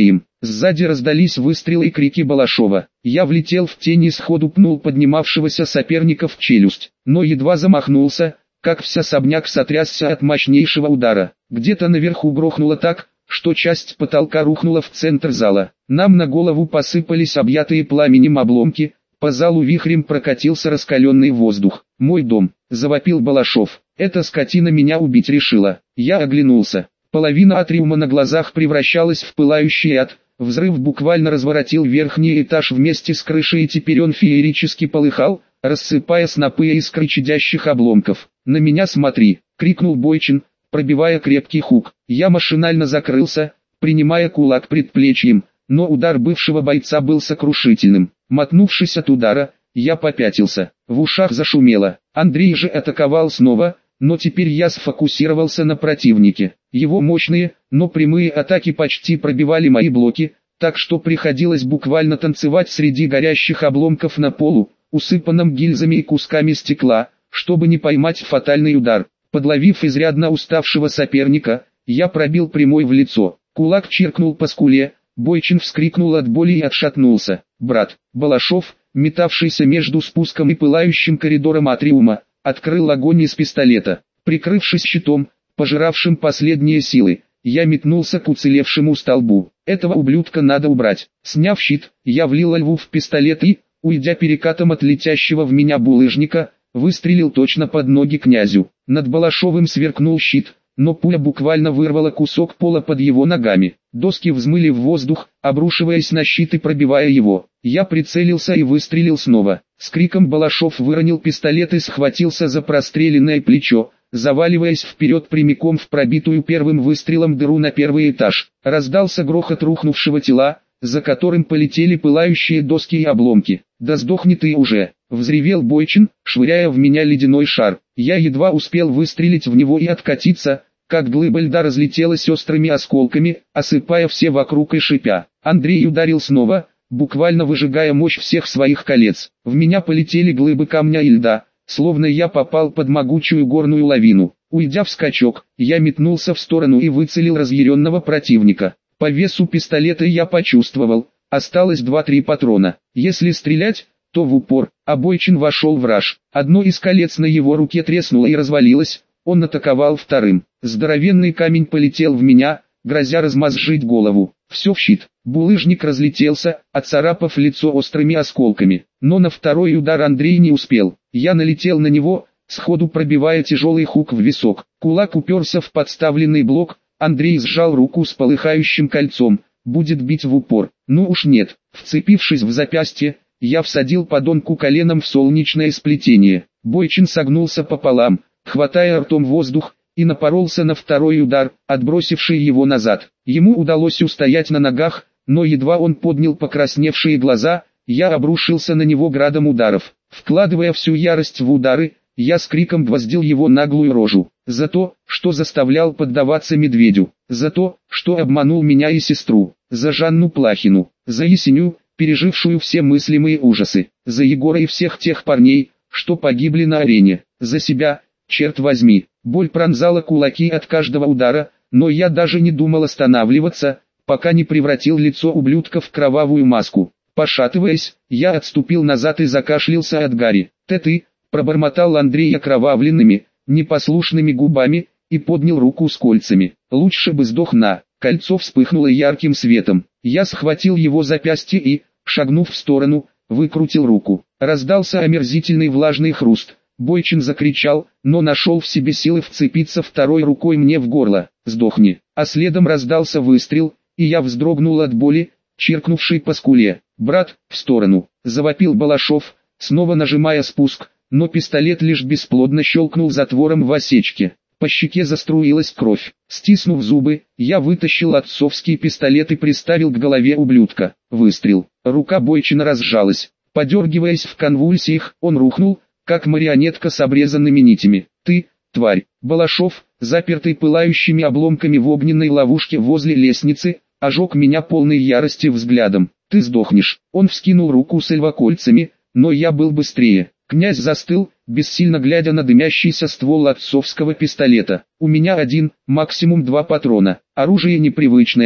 Сзади раздались выстрелы и крики Балашова. Я влетел в тень и сходу пнул поднимавшегося соперника в челюсть, но едва замахнулся, как вся особняк сотрясся от мощнейшего удара. Где-то наверху грохнуло так, что часть потолка рухнула в центр зала. Нам на голову посыпались объятые пламенем обломки, по залу вихрем прокатился раскаленный воздух. «Мой дом!» – завопил Балашов. «Эта скотина меня убить решила». Я оглянулся. Половина атриума на глазах превращалась в пылающий ад. Взрыв буквально разворотил верхний этаж вместе с крышей, и теперь он феерически полыхал, рассыпая снопы искр чадящих обломков. «На меня смотри!» – крикнул Бойчин, пробивая крепкий хук. Я машинально закрылся, принимая кулак предплечьем, но удар бывшего бойца был сокрушительным. Мотнувшись от удара, я попятился. В ушах зашумело. Андрей же атаковал снова, но теперь я сфокусировался на противнике. Его мощные, но прямые атаки почти пробивали мои блоки, так что приходилось буквально танцевать среди горящих обломков на полу, усыпанном гильзами и кусками стекла, чтобы не поймать фатальный удар. Подловив изрядно уставшего соперника, я пробил прямой в лицо. Кулак чиркнул по скуле, Бойчин вскрикнул от боли и отшатнулся. Брат, Балашов, метавшийся между спуском и пылающим коридором атриума, открыл огонь из пистолета. Прикрывшись щитом, пожиравшим последние силы, я метнулся к уцелевшему столбу. Этого ублюдка надо убрать. Сняв щит, я влил льву в пистолет и, уйдя перекатом от летящего в меня булыжника, выстрелил точно под ноги князю. Над Балашовым сверкнул щит, но пуля буквально вырвала кусок пола под его ногами. Доски взмыли в воздух, обрушиваясь на щит и пробивая его. Я прицелился и выстрелил снова. С криком Балашов выронил пистолет и схватился за простреленное плечо, заваливаясь вперед прямиком в пробитую первым выстрелом дыру на первый этаж. Раздался грохот рухнувшего тела, за которым полетели пылающие доски и обломки. «Да сдохни ты уже!» — взревел Бойчин, швыряя в меня ледяной шар. Я едва успел выстрелить в него и откатиться, как глыба льда разлетелась острыми осколками, осыпая все вокруг и шипя. Андрей ударил снова, буквально выжигая мощь всех своих колец. В меня полетели глыбы камня и льда, словно я попал под могучую горную лавину. Уйдя в скачок, я метнулся в сторону и выцелил разъяренного противника. По весу пистолета я почувствовал, осталось 2-3 патрона. Если стрелять, то в упор. А Бойчин вошел в раж. Одно из колец на его руке треснуло и развалилось, он атаковал вторым. Здоровенный камень полетел в меня, грозя размозжить голову. Все в щит. Булыжник разлетелся, оцарапав лицо острыми осколками. Но на второй удар Андрей не успел. Я налетел на него, сходу пробивая тяжелый хук в висок. Кулак уперся в подставленный блок, Андрей сжал руку с полыхающим кольцом. Будет бить в упор. Ну уж нет. Вцепившись в запястье, я всадил подонку коленом в солнечное сплетение. Бойчин согнулся пополам, хватая ртом воздух, и напоролся на второй удар, отбросивший его назад. Ему удалось устоять на ногах, но едва он поднял покрасневшие глаза, я обрушился на него градом ударов. Вкладывая всю ярость в удары, я с криком гвоздил его наглую рожу. За то, что заставлял поддаваться медведю. За то, что обманул меня и сестру. За Жанну Плахину. За Есеню, пережившую все мыслимые ужасы. За Егора и всех тех парней, что погибли на арене. За себя, черт возьми. Боль пронзала кулаки от каждого удара, но я даже не думал останавливаться, пока не превратил лицо ублюдка в кровавую маску. Пошатываясь, я отступил назад и закашлялся от гари. «Ты», пробормотал Андрей окровавленными, непослушными губами, и поднял руку с кольцами. «Лучше бы сдох на». Кольцо вспыхнуло ярким светом. Я схватил его запястье и, шагнув в сторону, выкрутил руку. Раздался омерзительный влажный хруст. Бойчин закричал, но нашел в себе силы вцепиться второй рукой мне в горло. «Сдохни». А следом раздался выстрел, и я вздрогнул от боли, чиркнувшей по скуле. «Брат, в сторону!» — завопил Балашов, снова нажимая спуск, но пистолет лишь бесплодно щелкнул затвором в осечке. По щеке заструилась кровь. Стиснув зубы, я вытащил отцовский пистолет и приставил к голове ублюдка. Выстрел. Рука Бойчина разжалась. Подергиваясь в конвульсиях, он рухнул, как марионетка с обрезанными нитями. «Ты, тварь!» Балашов, запертый пылающими обломками в огненной ловушке возле лестницы, ожег меня полной ярости взглядом. «Ты сдохнешь!» Он вскинул руку с львокольцами, но я был быстрее. Князь застыл, бессильно глядя на дымящийся ствол отцовского пистолета. «У меня один, максимум 2 патрона. Оружие непривычное,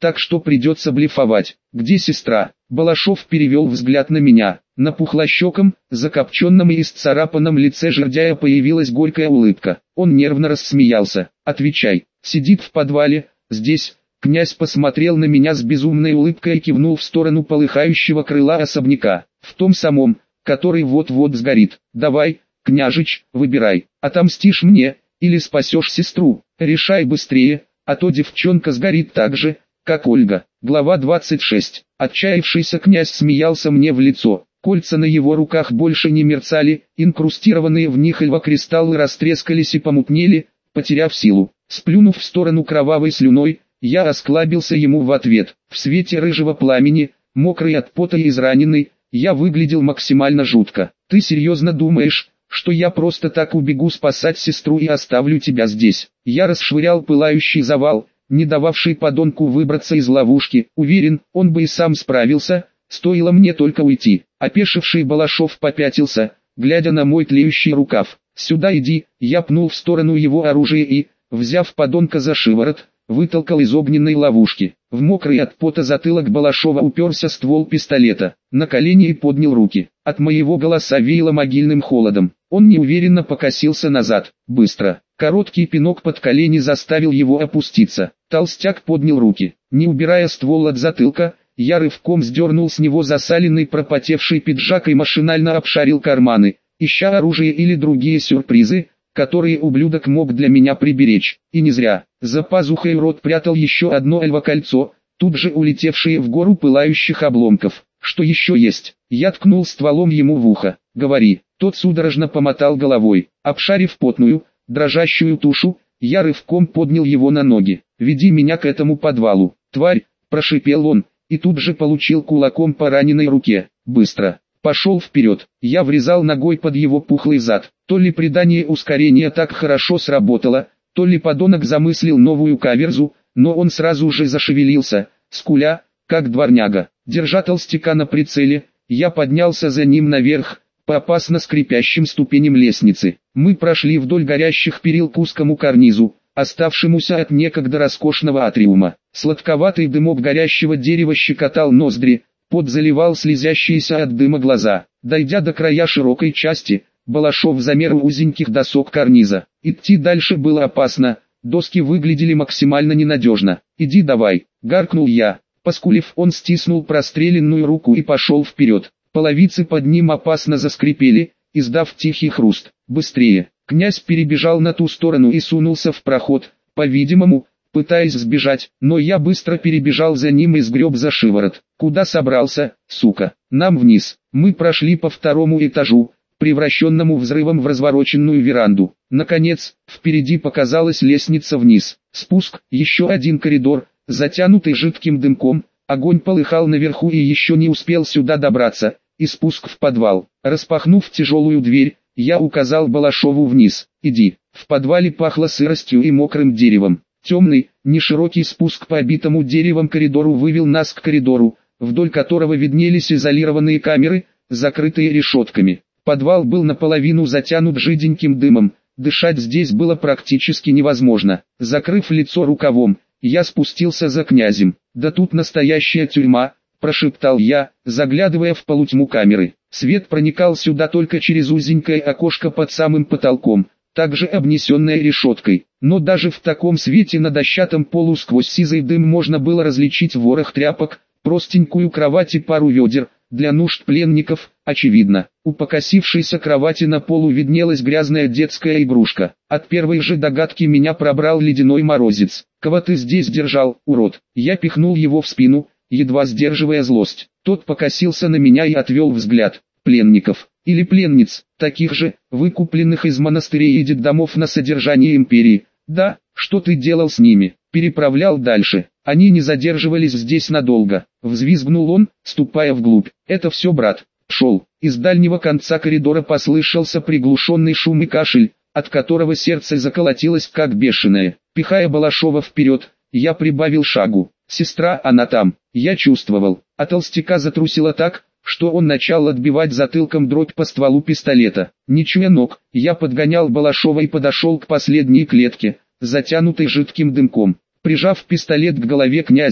так что придется блефовать. Где сестра? Балашов перевел взгляд на меня. На пухлощеком, закопченном и исцарапанном лице жердяя появилась горькая улыбка. Он нервно рассмеялся. Отвечай, сидит в подвале, здесь. Князь посмотрел на меня с безумной улыбкой и кивнул в сторону полыхающего крыла особняка. В том самом, который вот-вот сгорит. Давай, княжич, выбирай, отомстишь мне, или спасешь сестру. Решай быстрее, а то девчонка сгорит так же, как Ольга. Глава 26. Отчаявшийся князь смеялся мне в лицо. Кольца на его руках больше не мерцали, инкрустированные в них львокристаллы растрескались и помутнели, потеряв силу. Сплюнув в сторону кровавой слюной, я осклабился ему в ответ. В свете рыжего пламени, мокрый от пота и израненный, я выглядел максимально жутко. «Ты серьезно думаешь, что я просто так убегу спасать сестру и оставлю тебя здесь?» Я расшвырял пылающий завал, не дававший подонку выбраться из ловушки. Уверен, он бы и сам справился, стоило мне только уйти. Опешивший Балашов попятился, глядя на мой тлеющий рукав. «Сюда иди!» Я пнул в сторону его оружие и, взяв подонка за шиворот, вытолкал из огненной ловушки. В мокрый от пота затылок Балашова уперся ствол пистолета, на колени и поднял руки. От моего голоса веяло могильным холодом. Он неуверенно покосился назад. Быстро. Короткий пинок под колени заставил его опуститься. Толстяк поднял руки. Не убирая ствол от затылка, я рывком сдернул с него засаленный пропотевший пиджак и машинально обшарил карманы, ища оружие или другие сюрпризы, которые ублюдок мог для меня приберечь. И не зря. За пазухой рот прятал еще одно эльвокольцо, тут же улетевшее в гору пылающих обломков. «Что еще есть?» Я ткнул стволом ему в ухо. «Говори». Тот судорожно помотал головой. Обшарив потную, дрожащую тушу, я рывком поднял его на ноги. «Веди меня к этому подвалу». «Тварь!» – прошипел он, и тут же получил кулаком по раненой руке. «Быстро!» Пошел вперед. Я врезал ногой под его пухлый зад. То ли придание ускорения так хорошо сработало, то ли подонок замыслил новую каверзу, но он сразу же зашевелился, скуля, как дворняга. Держа толстяка на прицеле, я поднялся за ним наверх, по опасно скрипящим ступеням лестницы. Мы прошли вдоль горящих перил к узкому карнизу, оставшемуся от некогда роскошного атриума. Сладковатый дымок горящего дерева щекотал ноздри, пот заливал слезящиеся от дыма глаза. Дойдя до края широкой части, Балашов замер у узеньких досок карниза. Идти дальше было опасно, доски выглядели максимально ненадежно. «Иди давай», — гаркнул я. Поскулив, он стиснул простреленную руку и пошел вперед. Половицы под ним опасно заскрипели, издав тихий хруст. «Быстрее!» Князь перебежал на ту сторону и сунулся в проход, по-видимому, пытаясь сбежать, но я быстро перебежал за ним и сгреб за шиворот. «Куда собрался, сука?» «Нам вниз». Мы прошли по второму этажу, превращенному взрывом в развороченную веранду. Наконец, впереди показалась лестница вниз. Спуск, еще один коридор, затянутый жидким дымком, огонь полыхал наверху и еще не успел сюда добраться, и спуск в подвал. Распахнув тяжелую дверь, я указал Балашову вниз. «Иди». В подвале пахло сыростью и мокрым деревом. Темный, неширокий спуск по обитому деревом коридору вывел нас к коридору, вдоль которого виднелись изолированные камеры, закрытые решетками. Подвал был наполовину затянут жиденьким дымом, дышать здесь было практически невозможно. Закрыв лицо рукавом, я спустился за князем. «Да тут настоящая тюрьма», – прошептал я, заглядывая в полутьму камеры. Свет проникал сюда только через узенькое окошко под самым потолком, также обнесенное решеткой. Но даже в таком свете на дощатом полу сквозь сизый дым можно было различить ворох тряпок, простенькую кровать и пару ведер, для нужд пленников, очевидно. У покосившейся кровати на полу виднелась грязная детская игрушка. От первой же догадки меня пробрал ледяной морозец. «Кого ты здесь держал, урод?» Я пихнул его в спину, едва сдерживая злость. Тот покосился на меня и отвел взгляд. «Пленников. Или пленниц, таких же, выкупленных из монастырей и детдомов на содержание империи. Да, что ты делал с ними?» «Переправлял дальше. Они не задерживались здесь надолго», — взвизгнул он, ступая вглубь. «Это все, брат. Шел». Из дальнего конца коридора послышался приглушенный шум и кашель, от которого сердце заколотилось как бешеное. Пихая Балашова вперед, я прибавил шагу. «Сестра, она там». Я чувствовал. А толстяка затрусило так, что он начал отбивать затылком дробь по стволу пистолета. Не чуя ног, я подгонял Балашова и подошел к последней клетке, затянутой жидким дымком. Прижав пистолет к голове князя,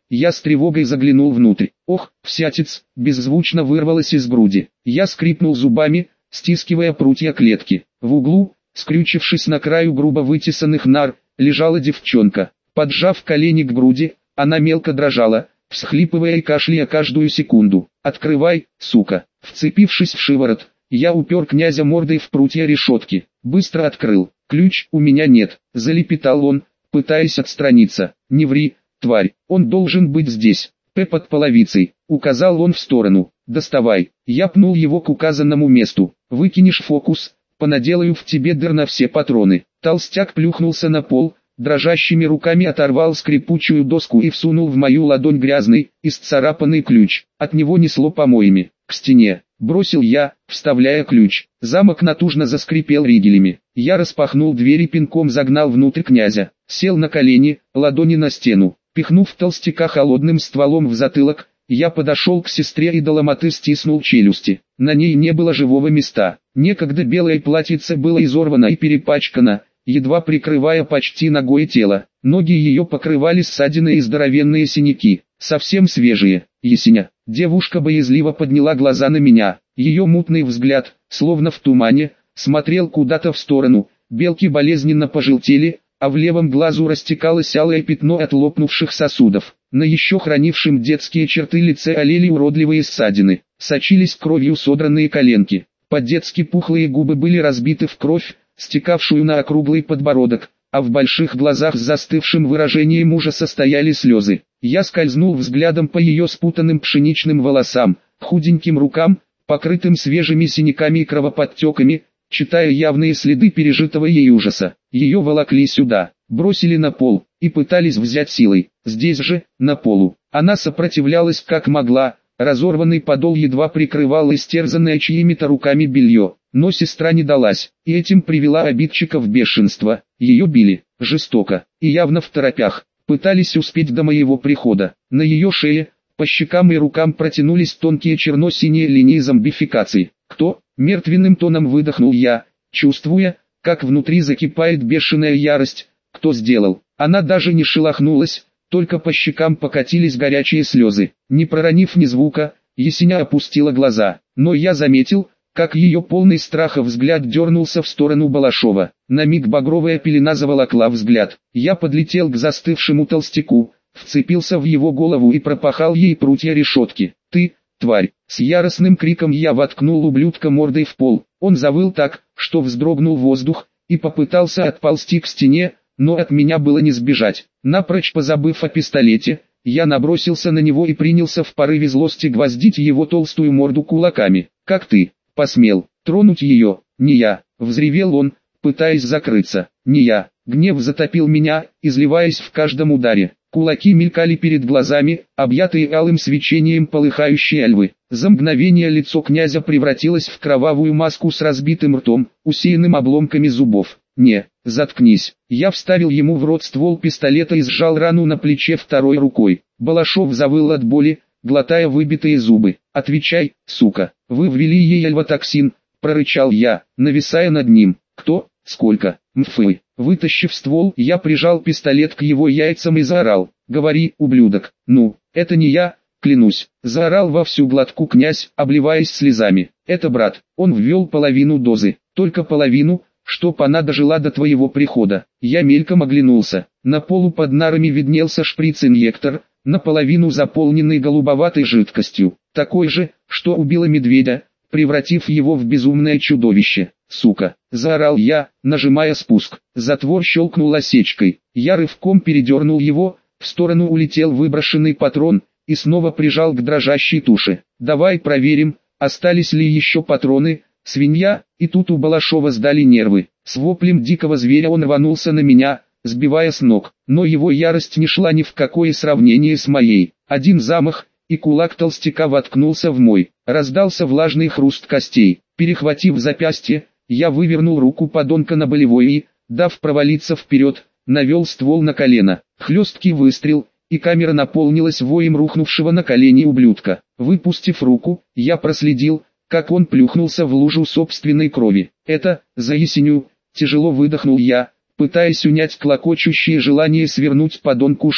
Я с тревогой заглянул внутрь. Ох, всятец, беззвучно вырвалось из груди. Я скрипнул зубами, стискивая прутья клетки. В углу, скрючившись на краю грубо вытесанных нар, лежала девчонка. Поджав колени к груди, она мелко дрожала, всхлипывая и кашляя каждую секунду. «Открывай, сука!» Вцепившись в шиворот, я упер князя мордой в прутья решетки. Быстро открыл. «Ключ у меня нет», — залепетал он, пытаясь отстраниться. «Не ври, тварь, он должен быть здесь». Под половицей, указал он в сторону. «Доставай». Я пнул его к указанному месту. «Выкинешь фокус, понаделаю в тебе дыр на все патроны». Толстяк плюхнулся на пол, дрожащими руками оторвал скрипучую доску и всунул в мою ладонь грязный, исцарапанный ключ. От него несло помоями. «К стене», — бросил я, вставляя ключ. Замок натужно заскрипел ригелями. Я распахнул дверь и пинком загнал внутрь князя. Сел на колени, ладони на стену. Пихнув толстяка холодным стволом в затылок, я подошел к сестре и до ломоты стиснул челюсти. На ней не было живого места. Некогда белое платьице было изорвано и перепачкано, едва прикрывая почти нагое тело. Ноги ее покрывали ссадины и здоровенные синяки, совсем свежие. «Есеня». Девушка боязливо подняла глаза на меня. Ее мутный взгляд, словно в тумане, смотрел куда-то в сторону. Белки болезненно пожелтели, а в левом глазу растекалось алое пятно от лопнувших сосудов. На еще хранившем детские черты лице олели уродливые ссадины, сочились кровью содранные коленки. По-детски пухлые губы были разбиты в кровь, стекавшую на округлый подбородок, а в больших глазах с застывшим выражением ужаса стояли слезы. Я скользнул взглядом по ее спутанным пшеничным волосам, худеньким рукам, покрытым свежими синяками и кровоподтеками, читая явные следы пережитого ей ужаса. Ее волокли сюда, бросили на пол и пытались взять силой. Здесь же, на полу, она сопротивлялась как могла, разорванный подол едва прикрывал истерзанное чьими-то руками белье. Но сестра не далась, и этим привела обидчика в бешенство. Ее били, жестоко, и явно второпях, пытались успеть до моего прихода. На ее шее, по щекам и рукам протянулись тонкие черно-синие линии зомбификации. «Кто?» — мертвенным тоном выдохнул я, чувствуя, как внутри закипает бешеная ярость. «Кто сделал?» Она даже не шелохнулась, только по щекам покатились горячие слезы. Не проронив ни звука, Есеня опустила глаза, но я заметил, как ее полный страха взгляд дернулся в сторону Балашова. На миг багровая пелена заволокла взгляд. Я подлетел к застывшему толстяку, вцепился в его голову и пропахал ей прутья решетки. «Ты, тварь!» С яростным криком я воткнул ублюдка мордой в пол. Он завыл так, что вздрогнул воздух, и попытался отползти к стене, но от меня было не сбежать. Напрочь позабыв о пистолете, я набросился на него и принялся в порыве злости гвоздить его толстую морду кулаками. «Как ты посмел тронуть ее?» «Не я!» — взревел он, пытаясь закрыться. «Не я!» Гнев затопил меня, изливаясь в каждом ударе. Кулаки мелькали перед глазами, объятые алым свечением полыхающие львы. За мгновение лицо князя превратилось в кровавую маску с разбитым ртом, усеянным обломками зубов. «Не, заткнись!» Я вставил ему в рот ствол пистолета и сжал рану на плече второй рукой. Балашов завыл от боли, глотая выбитые зубы. «Отвечай, сука! Вы ввели ей альвотоксин!» — прорычал я, нависая над ним. «Кто? Сколько? Мфы!» Вытащив ствол, я прижал пистолет к его яйцам и заорал. «Говори, ублюдок!» «Ну, это не я, клянусь!» Заорал во всю глотку князь, обливаясь слезами. «Это брат, он ввел половину дозы, только половину, чтоб она дожила до твоего прихода». Я мельком оглянулся. На полу под нарами виднелся шприц-инъектор, наполовину заполненный голубоватой жидкостью, такой же, что убило медведя, превратив его в безумное чудовище. «Сука!» — заорал я, нажимая спуск. Затвор щелкнул осечкой. Я рывком передернул его, в сторону улетел выброшенный патрон, и снова прижал к дрожащей туше. «Давай проверим, остались ли еще патроны, свинья!» И тут у Балашова сдали нервы. С воплем дикого зверя он рванулся на меня, сбивая с ног. Но его ярость не шла ни в какое сравнение с моей. Один замах, и кулак толстяка воткнулся в мой. Раздался влажный хруст костей. Перехватив запястье, я вывернул руку подонка на болевой и, дав провалиться вперед, навел ствол на колено. Хлесткий выстрел, и камера наполнилась воем рухнувшего на колени ублюдка. Выпустив руку, я проследил, как он плюхнулся в лужу собственной крови. «Это, за Есеню!» — тяжело выдохнул я, пытаясь унять клокочущее желание свернуть подонку шею.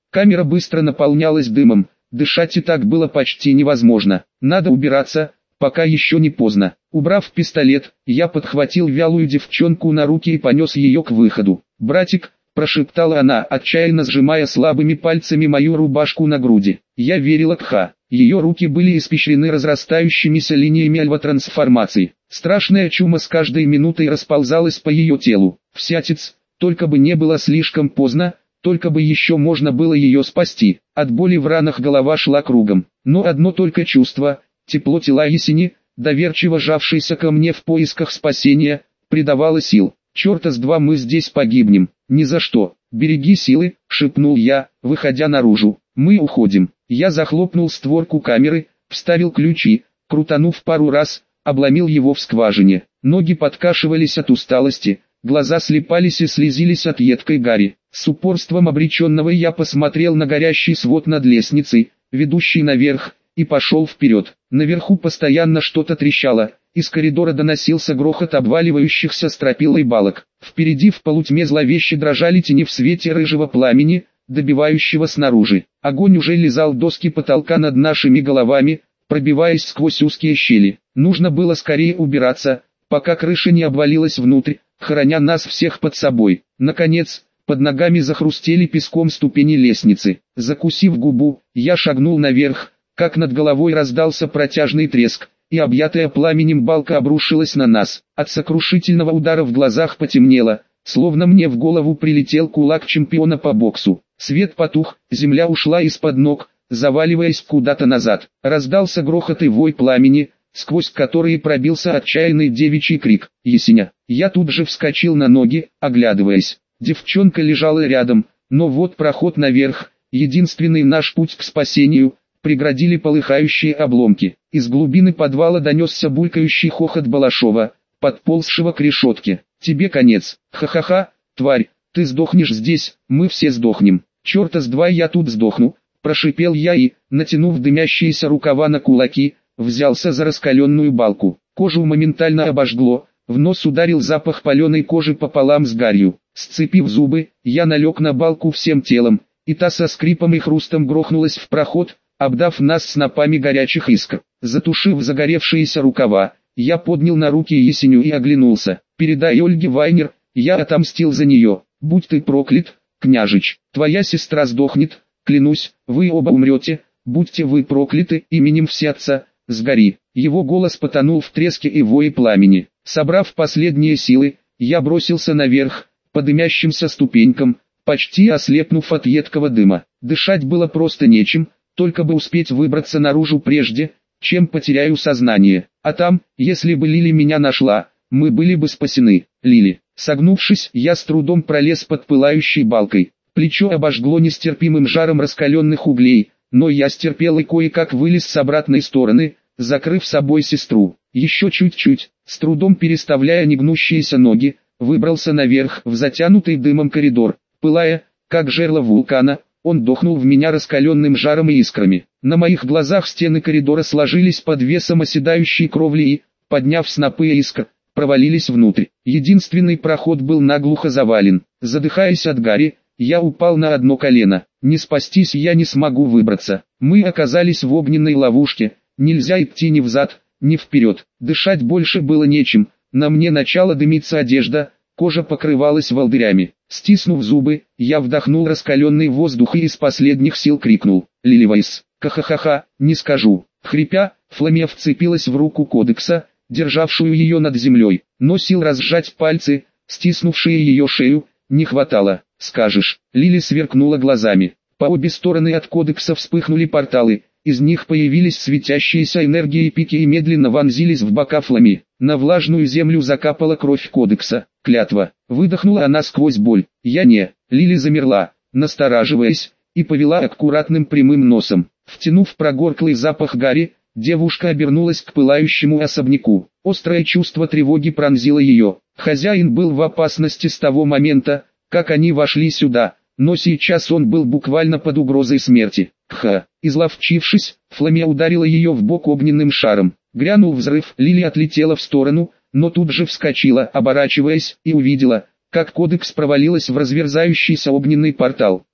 Камера быстро наполнялась дымом, дышать и так было почти невозможно. Надо убираться, пока еще не поздно. Убрав пистолет, я подхватил вялую девчонку на руки и понес ее к выходу. «Братик», — прошептала она, отчаянно сжимая слабыми пальцами мою рубашку на груди. Я верила Кха. Ее руки были испещрены разрастающимися линиями альватрансформации. Страшная чума с каждой минутой расползалась по ее телу. Всятец, только бы не было слишком поздно, только бы еще можно было ее спасти. От боли в ранах голова шла кругом. Но одно только чувство, тепло тела Есени, доверчиво жавшейся ко мне в поисках спасения, придавало сил. «Черта с два мы здесь погибнем». «Ни за что. Береги силы», — шепнул я, выходя наружу. «Мы уходим». Я захлопнул створку камеры, вставил ключи, крутанув пару раз, обломил его в скважине. Ноги подкашивались от усталости, глаза слепались и слезились от едкой гари. С упорством обреченного я посмотрел на горящий свод над лестницей, ведущий наверх, и пошел вперед. Наверху постоянно что-то трещало, из коридора доносился грохот обваливающихся стропил и балок. Впереди в полутьме зловеще дрожали тени в свете рыжего пламени, добивающего снаружи. Огонь уже лизал доски потолка над нашими головами, пробиваясь сквозь узкие щели. Нужно было скорее убираться, пока крыша не обвалилась внутрь, храня нас всех под собой. Наконец, под ногами захрустели песком ступени лестницы. Закусив губу, я шагнул наверх, как над головой раздался протяжный треск, и объятая пламенем балка обрушилась на нас. От сокрушительного удара в глазах потемнело, словно мне в голову прилетел кулак чемпиона по боксу. Свет потух, земля ушла из-под ног, заваливаясь куда-то назад. Раздался грохот и вой пламени, сквозь которые пробился отчаянный девичий крик. «Есеня!» Я тут же вскочил на ноги, оглядываясь. Девчонка лежала рядом, но вот проход наверх, единственный наш путь к спасению, преградили полыхающие обломки. Из глубины подвала донесся булькающий хохот Балашова, подползшего к решетке. «Тебе конец! Ха-ха-ха, тварь, ты сдохнешь здесь, мы все сдохнем. Черта с два я тут сдохну!» Прошипел я и, натянув дымящиеся рукава на кулаки, взялся за раскаленную балку. Кожу моментально обожгло, в нос ударил запах паленой кожи пополам с гарью. Сцепив зубы, я налег на балку всем телом, и та со скрипом и хрустом грохнулась в проход, обдав нас снопами горячих искр. Затушив загоревшиеся рукава, я поднял на руки Есеню и оглянулся. «Передай Ольге Вайнер, я отомстил за нее. Будь ты проклят, княжич, твоя сестра сдохнет, клянусь, вы оба умрете, будьте вы прокляты именем Всеотца, сгори». Его голос потонул в треске и вое пламени. Собрав последние силы, я бросился наверх, по дымящимся ступенькам, почти ослепнув от едкого дыма. Дышать было просто нечем, только бы успеть выбраться наружу прежде, чем потеряю сознание. А там, если бы Лили меня нашла, мы были бы спасены. Лили. Согнувшись, я с трудом пролез под пылающей балкой. Плечо обожгло нестерпимым жаром раскаленных углей, но я стерпел и кое-как вылез с обратной стороны, закрыв собой сестру. Еще чуть-чуть, с трудом переставляя негнущиеся ноги, выбрался наверх в затянутый дымом коридор. Пылая, как жерло вулкана, он дохнул в меня раскаленным жаром и искрами. На моих глазах стены коридора сложились под весом оседающей кровли и, подняв снопы искр, провалились внутрь. Единственный проход был наглухо завален. Задыхаясь от гари, я упал на одно колено. Не спастись я не смогу выбраться. Мы оказались в огненной ловушке. Нельзя идти ни взад, ни вперед. Дышать больше было нечем. На мне начала дымиться одежда, кожа покрывалась волдырями. Стиснув зубы, я вдохнул раскаленный воздух и из последних сил крикнул: «Лиливайс!» «Ха-ха-ха-ха, не скажу». Хрипя, Фламия вцепилась в руку Кодекса, державшую ее над землей, но сил разжать пальцы, стиснувшие ее шею, не хватало. «Скажешь». Лили сверкнула глазами. По обе стороны от Кодекса вспыхнули порталы, из них появились светящиеся энергии пики и медленно вонзились в бока Фламии. На влажную землю закапала кровь Кодекса. «Клятва». Выдохнула она сквозь боль. «Я не». Лили замерла, настораживаясь, и повела аккуратным прямым носом. Втянув прогорклый запах гари, девушка обернулась к пылающему особняку. Острое чувство тревоги пронзило ее. Хозяин был в опасности с того момента, как они вошли сюда, но сейчас он был буквально под угрозой смерти. Изловчившись, Фламия ударила ее в бок огненным шаром. Грянул взрыв, Лили отлетела в сторону, но тут же вскочила, оборачиваясь, и увидела, как Кодекс провалилась в разверзающийся огненный портал.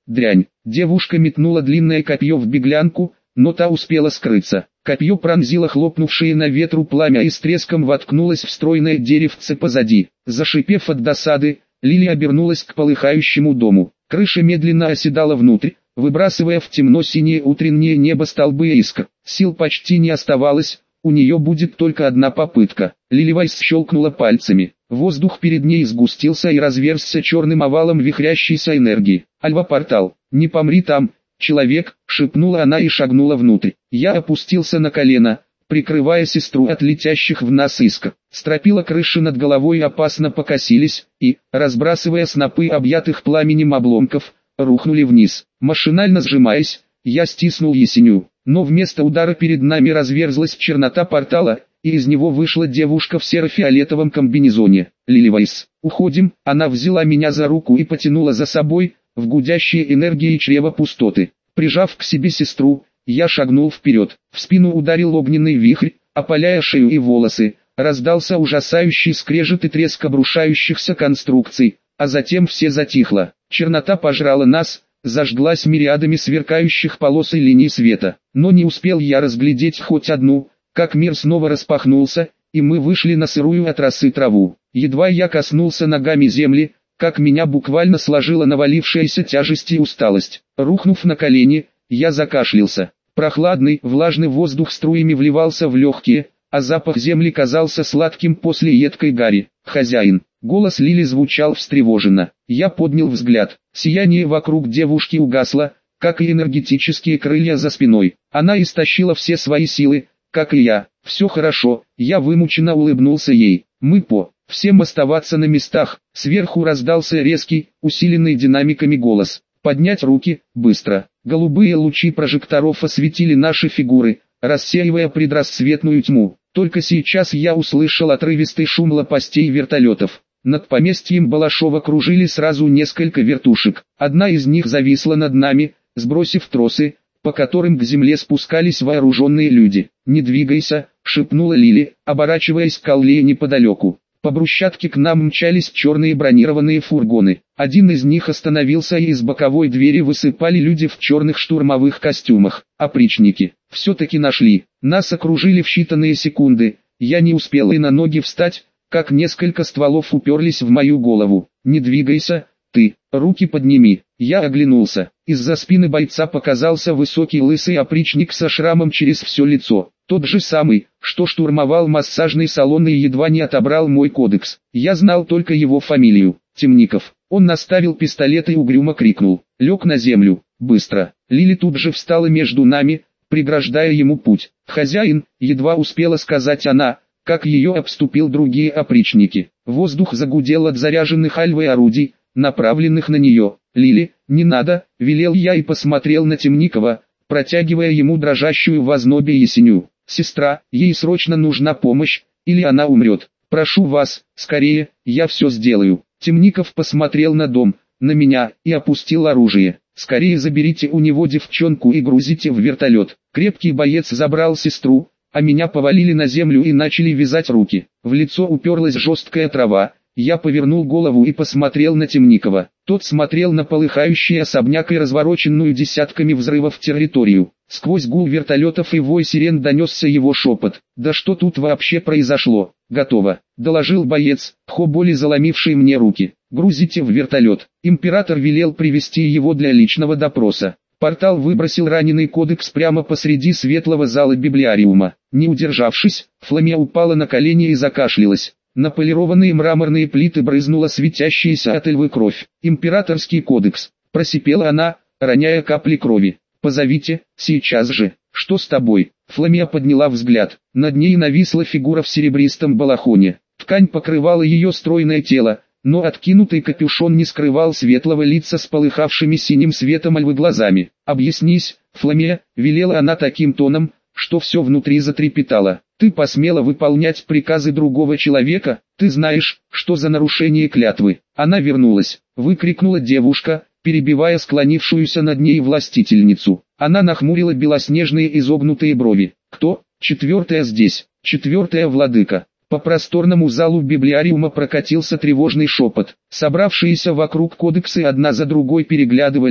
Дрянь. Девушка метнула длинное копье в беглянку, но та успела скрыться. Копье пронзило хлопнувшее на ветру пламя и с треском воткнулось в стройное деревце позади. Зашипев от досады, Лили обернулась к полыхающему дому. Крыша медленно оседала внутрь, выбрасывая в темно-синее утреннее небо столбы искр. Сил почти не оставалось, у нее будет только одна попытка. Лиливайс щелкнула пальцами. Воздух перед ней сгустился и разверзся черным овалом вихрящейся энергии. «Альва-портал, не помри там, человек!» — шепнула она и шагнула внутрь. Я опустился на колено, прикрывая сестру от летящих в нас искр. Стропила крыши над головой опасно покосились, и, разбрасывая снопы объятых пламенем обломков, рухнули вниз. Машинально сжимаясь, я стиснул ясеню, но вместо удара перед нами разверзлась чернота портала, и из него вышла девушка в серо-фиолетовом комбинезоне. «Лиливайс, уходим!» Она взяла меня за руку и потянула за собой, в гудящие энергии чрева пустоты. Прижав к себе сестру, я шагнул вперед. В спину ударил огненный вихрь, опаляя шею и волосы. Раздался ужасающий скрежет и треск обрушающихся конструкций, а затем все затихло. Чернота пожрала нас, зажглась мириадами сверкающих полос и линий света. Но не успел я разглядеть хоть одну, как мир снова распахнулся, и мы вышли на сырую от росы траву. Едва я коснулся ногами земли, как меня буквально сложила навалившаяся тяжесть и усталость. Рухнув на колени, я закашлялся. Прохладный, влажный воздух струями вливался в легкие, а запах земли казался сладким после едкой гари. «Хозяин!» Голос Лили звучал встревоженно. Я поднял взгляд. Сияние вокруг девушки угасло, как и энергетические крылья за спиной. Она истощила все свои силы, как и я. «Все хорошо», я вымученно улыбнулся ей. «Мы всем оставаться на местах». Сверху раздался резкий, усиленный динамиками голос. «Поднять руки, быстро». Голубые лучи прожекторов осветили наши фигуры, рассеивая предрассветную тьму. Только сейчас я услышал отрывистый шум лопастей вертолетов. Над поместьем Балашова кружили сразу несколько вертушек. Одна из них зависла над нами, сбросив тросы, по которым к земле спускались вооруженные люди. «Не двигайся», — шепнула Лили, оборачиваясь к Аллее неподалеку. По брусчатке к нам мчались черные бронированные фургоны. Один из них остановился, и из боковой двери высыпали люди в черных штурмовых костюмах. Опричники. Все-таки нашли. Нас окружили в считанные секунды. Я не успел и на ноги встать, как несколько стволов уперлись в мою голову. «Не двигайся, ты, руки подними». Я оглянулся. Из-за спины бойца показался высокий лысый опричник со шрамом через все лицо. Тот же самый, что штурмовал массажный салон и едва не отобрал мой кодекс. Я знал только его фамилию. Темников. Он наставил пистолет и угрюмо крикнул. «Лег на землю, быстро». Лили тут же встала между нами, преграждая ему путь. «Хозяин», едва успела сказать она, как ее обступил другие опричники. Воздух загудел от заряженных альвой орудий, направленных на нее. «Лили, не надо», велел я и посмотрел на Темникова, протягивая ему дрожащую в ознобе ясеню. «Сестра, ей срочно нужна помощь, или она умрет. Прошу вас, скорее, я все сделаю». Темников посмотрел на дом, на меня, и опустил оружие. «Скорее заберите у него девчонку и грузите в вертолет». Крепкий боец забрал сестру, а меня повалили на землю и начали вязать руки. В лицо уперлась жесткая трава. Я повернул голову и посмотрел на Темникова. Тот смотрел на полыхающий особняк и развороченную десятками взрывов территорию. Сквозь гул вертолетов и вой сирен донесся его шепот. «Да что тут вообще произошло?» «Готово», — доложил боец, боли заломивший мне руки. «Грузите в вертолет». Император велел привести его для личного допроса. Портал выбросил раненый кодекс прямо посреди светлого зала библиариума. Не удержавшись, Фламия упала на колени и закашлялась. На полированные мраморные плиты брызнула светящаяся от львы кровь. «Императорский кодекс», — просипела она, роняя капли крови. «Позовите, сейчас же». «Что с тобой?» Фламия подняла взгляд. Над ней нависла фигура в серебристом балахоне. Ткань покрывала ее стройное тело, но откинутый капюшон не скрывал светлого лица с полыхавшими синим светом львы глазами. «Объяснись, Фламия», — велела она таким тоном, что все внутри затрепетало. «Ты посмела выполнять приказы другого человека? Ты знаешь, что за нарушение клятвы?» «Она вернулась», — выкрикнула девушка, перебивая склонившуюся над ней властительницу. Она нахмурила белоснежные изогнутые брови. «Кто? Четвертая здесь, четвертая владыка». По просторному залу библиариума прокатился тревожный шепот. Собравшиеся вокруг кодексы одна за другой переглядывались,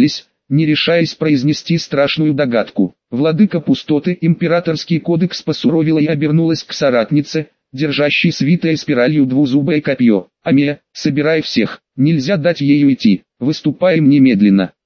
не решаясь произнести страшную догадку. Владыка пустоты, императорский кодекс, посуровила и обернулась к соратнице, держащей свитое спиралью двузубое копье. Амия, собирай всех, нельзя дать ей уйти, выступаем немедленно.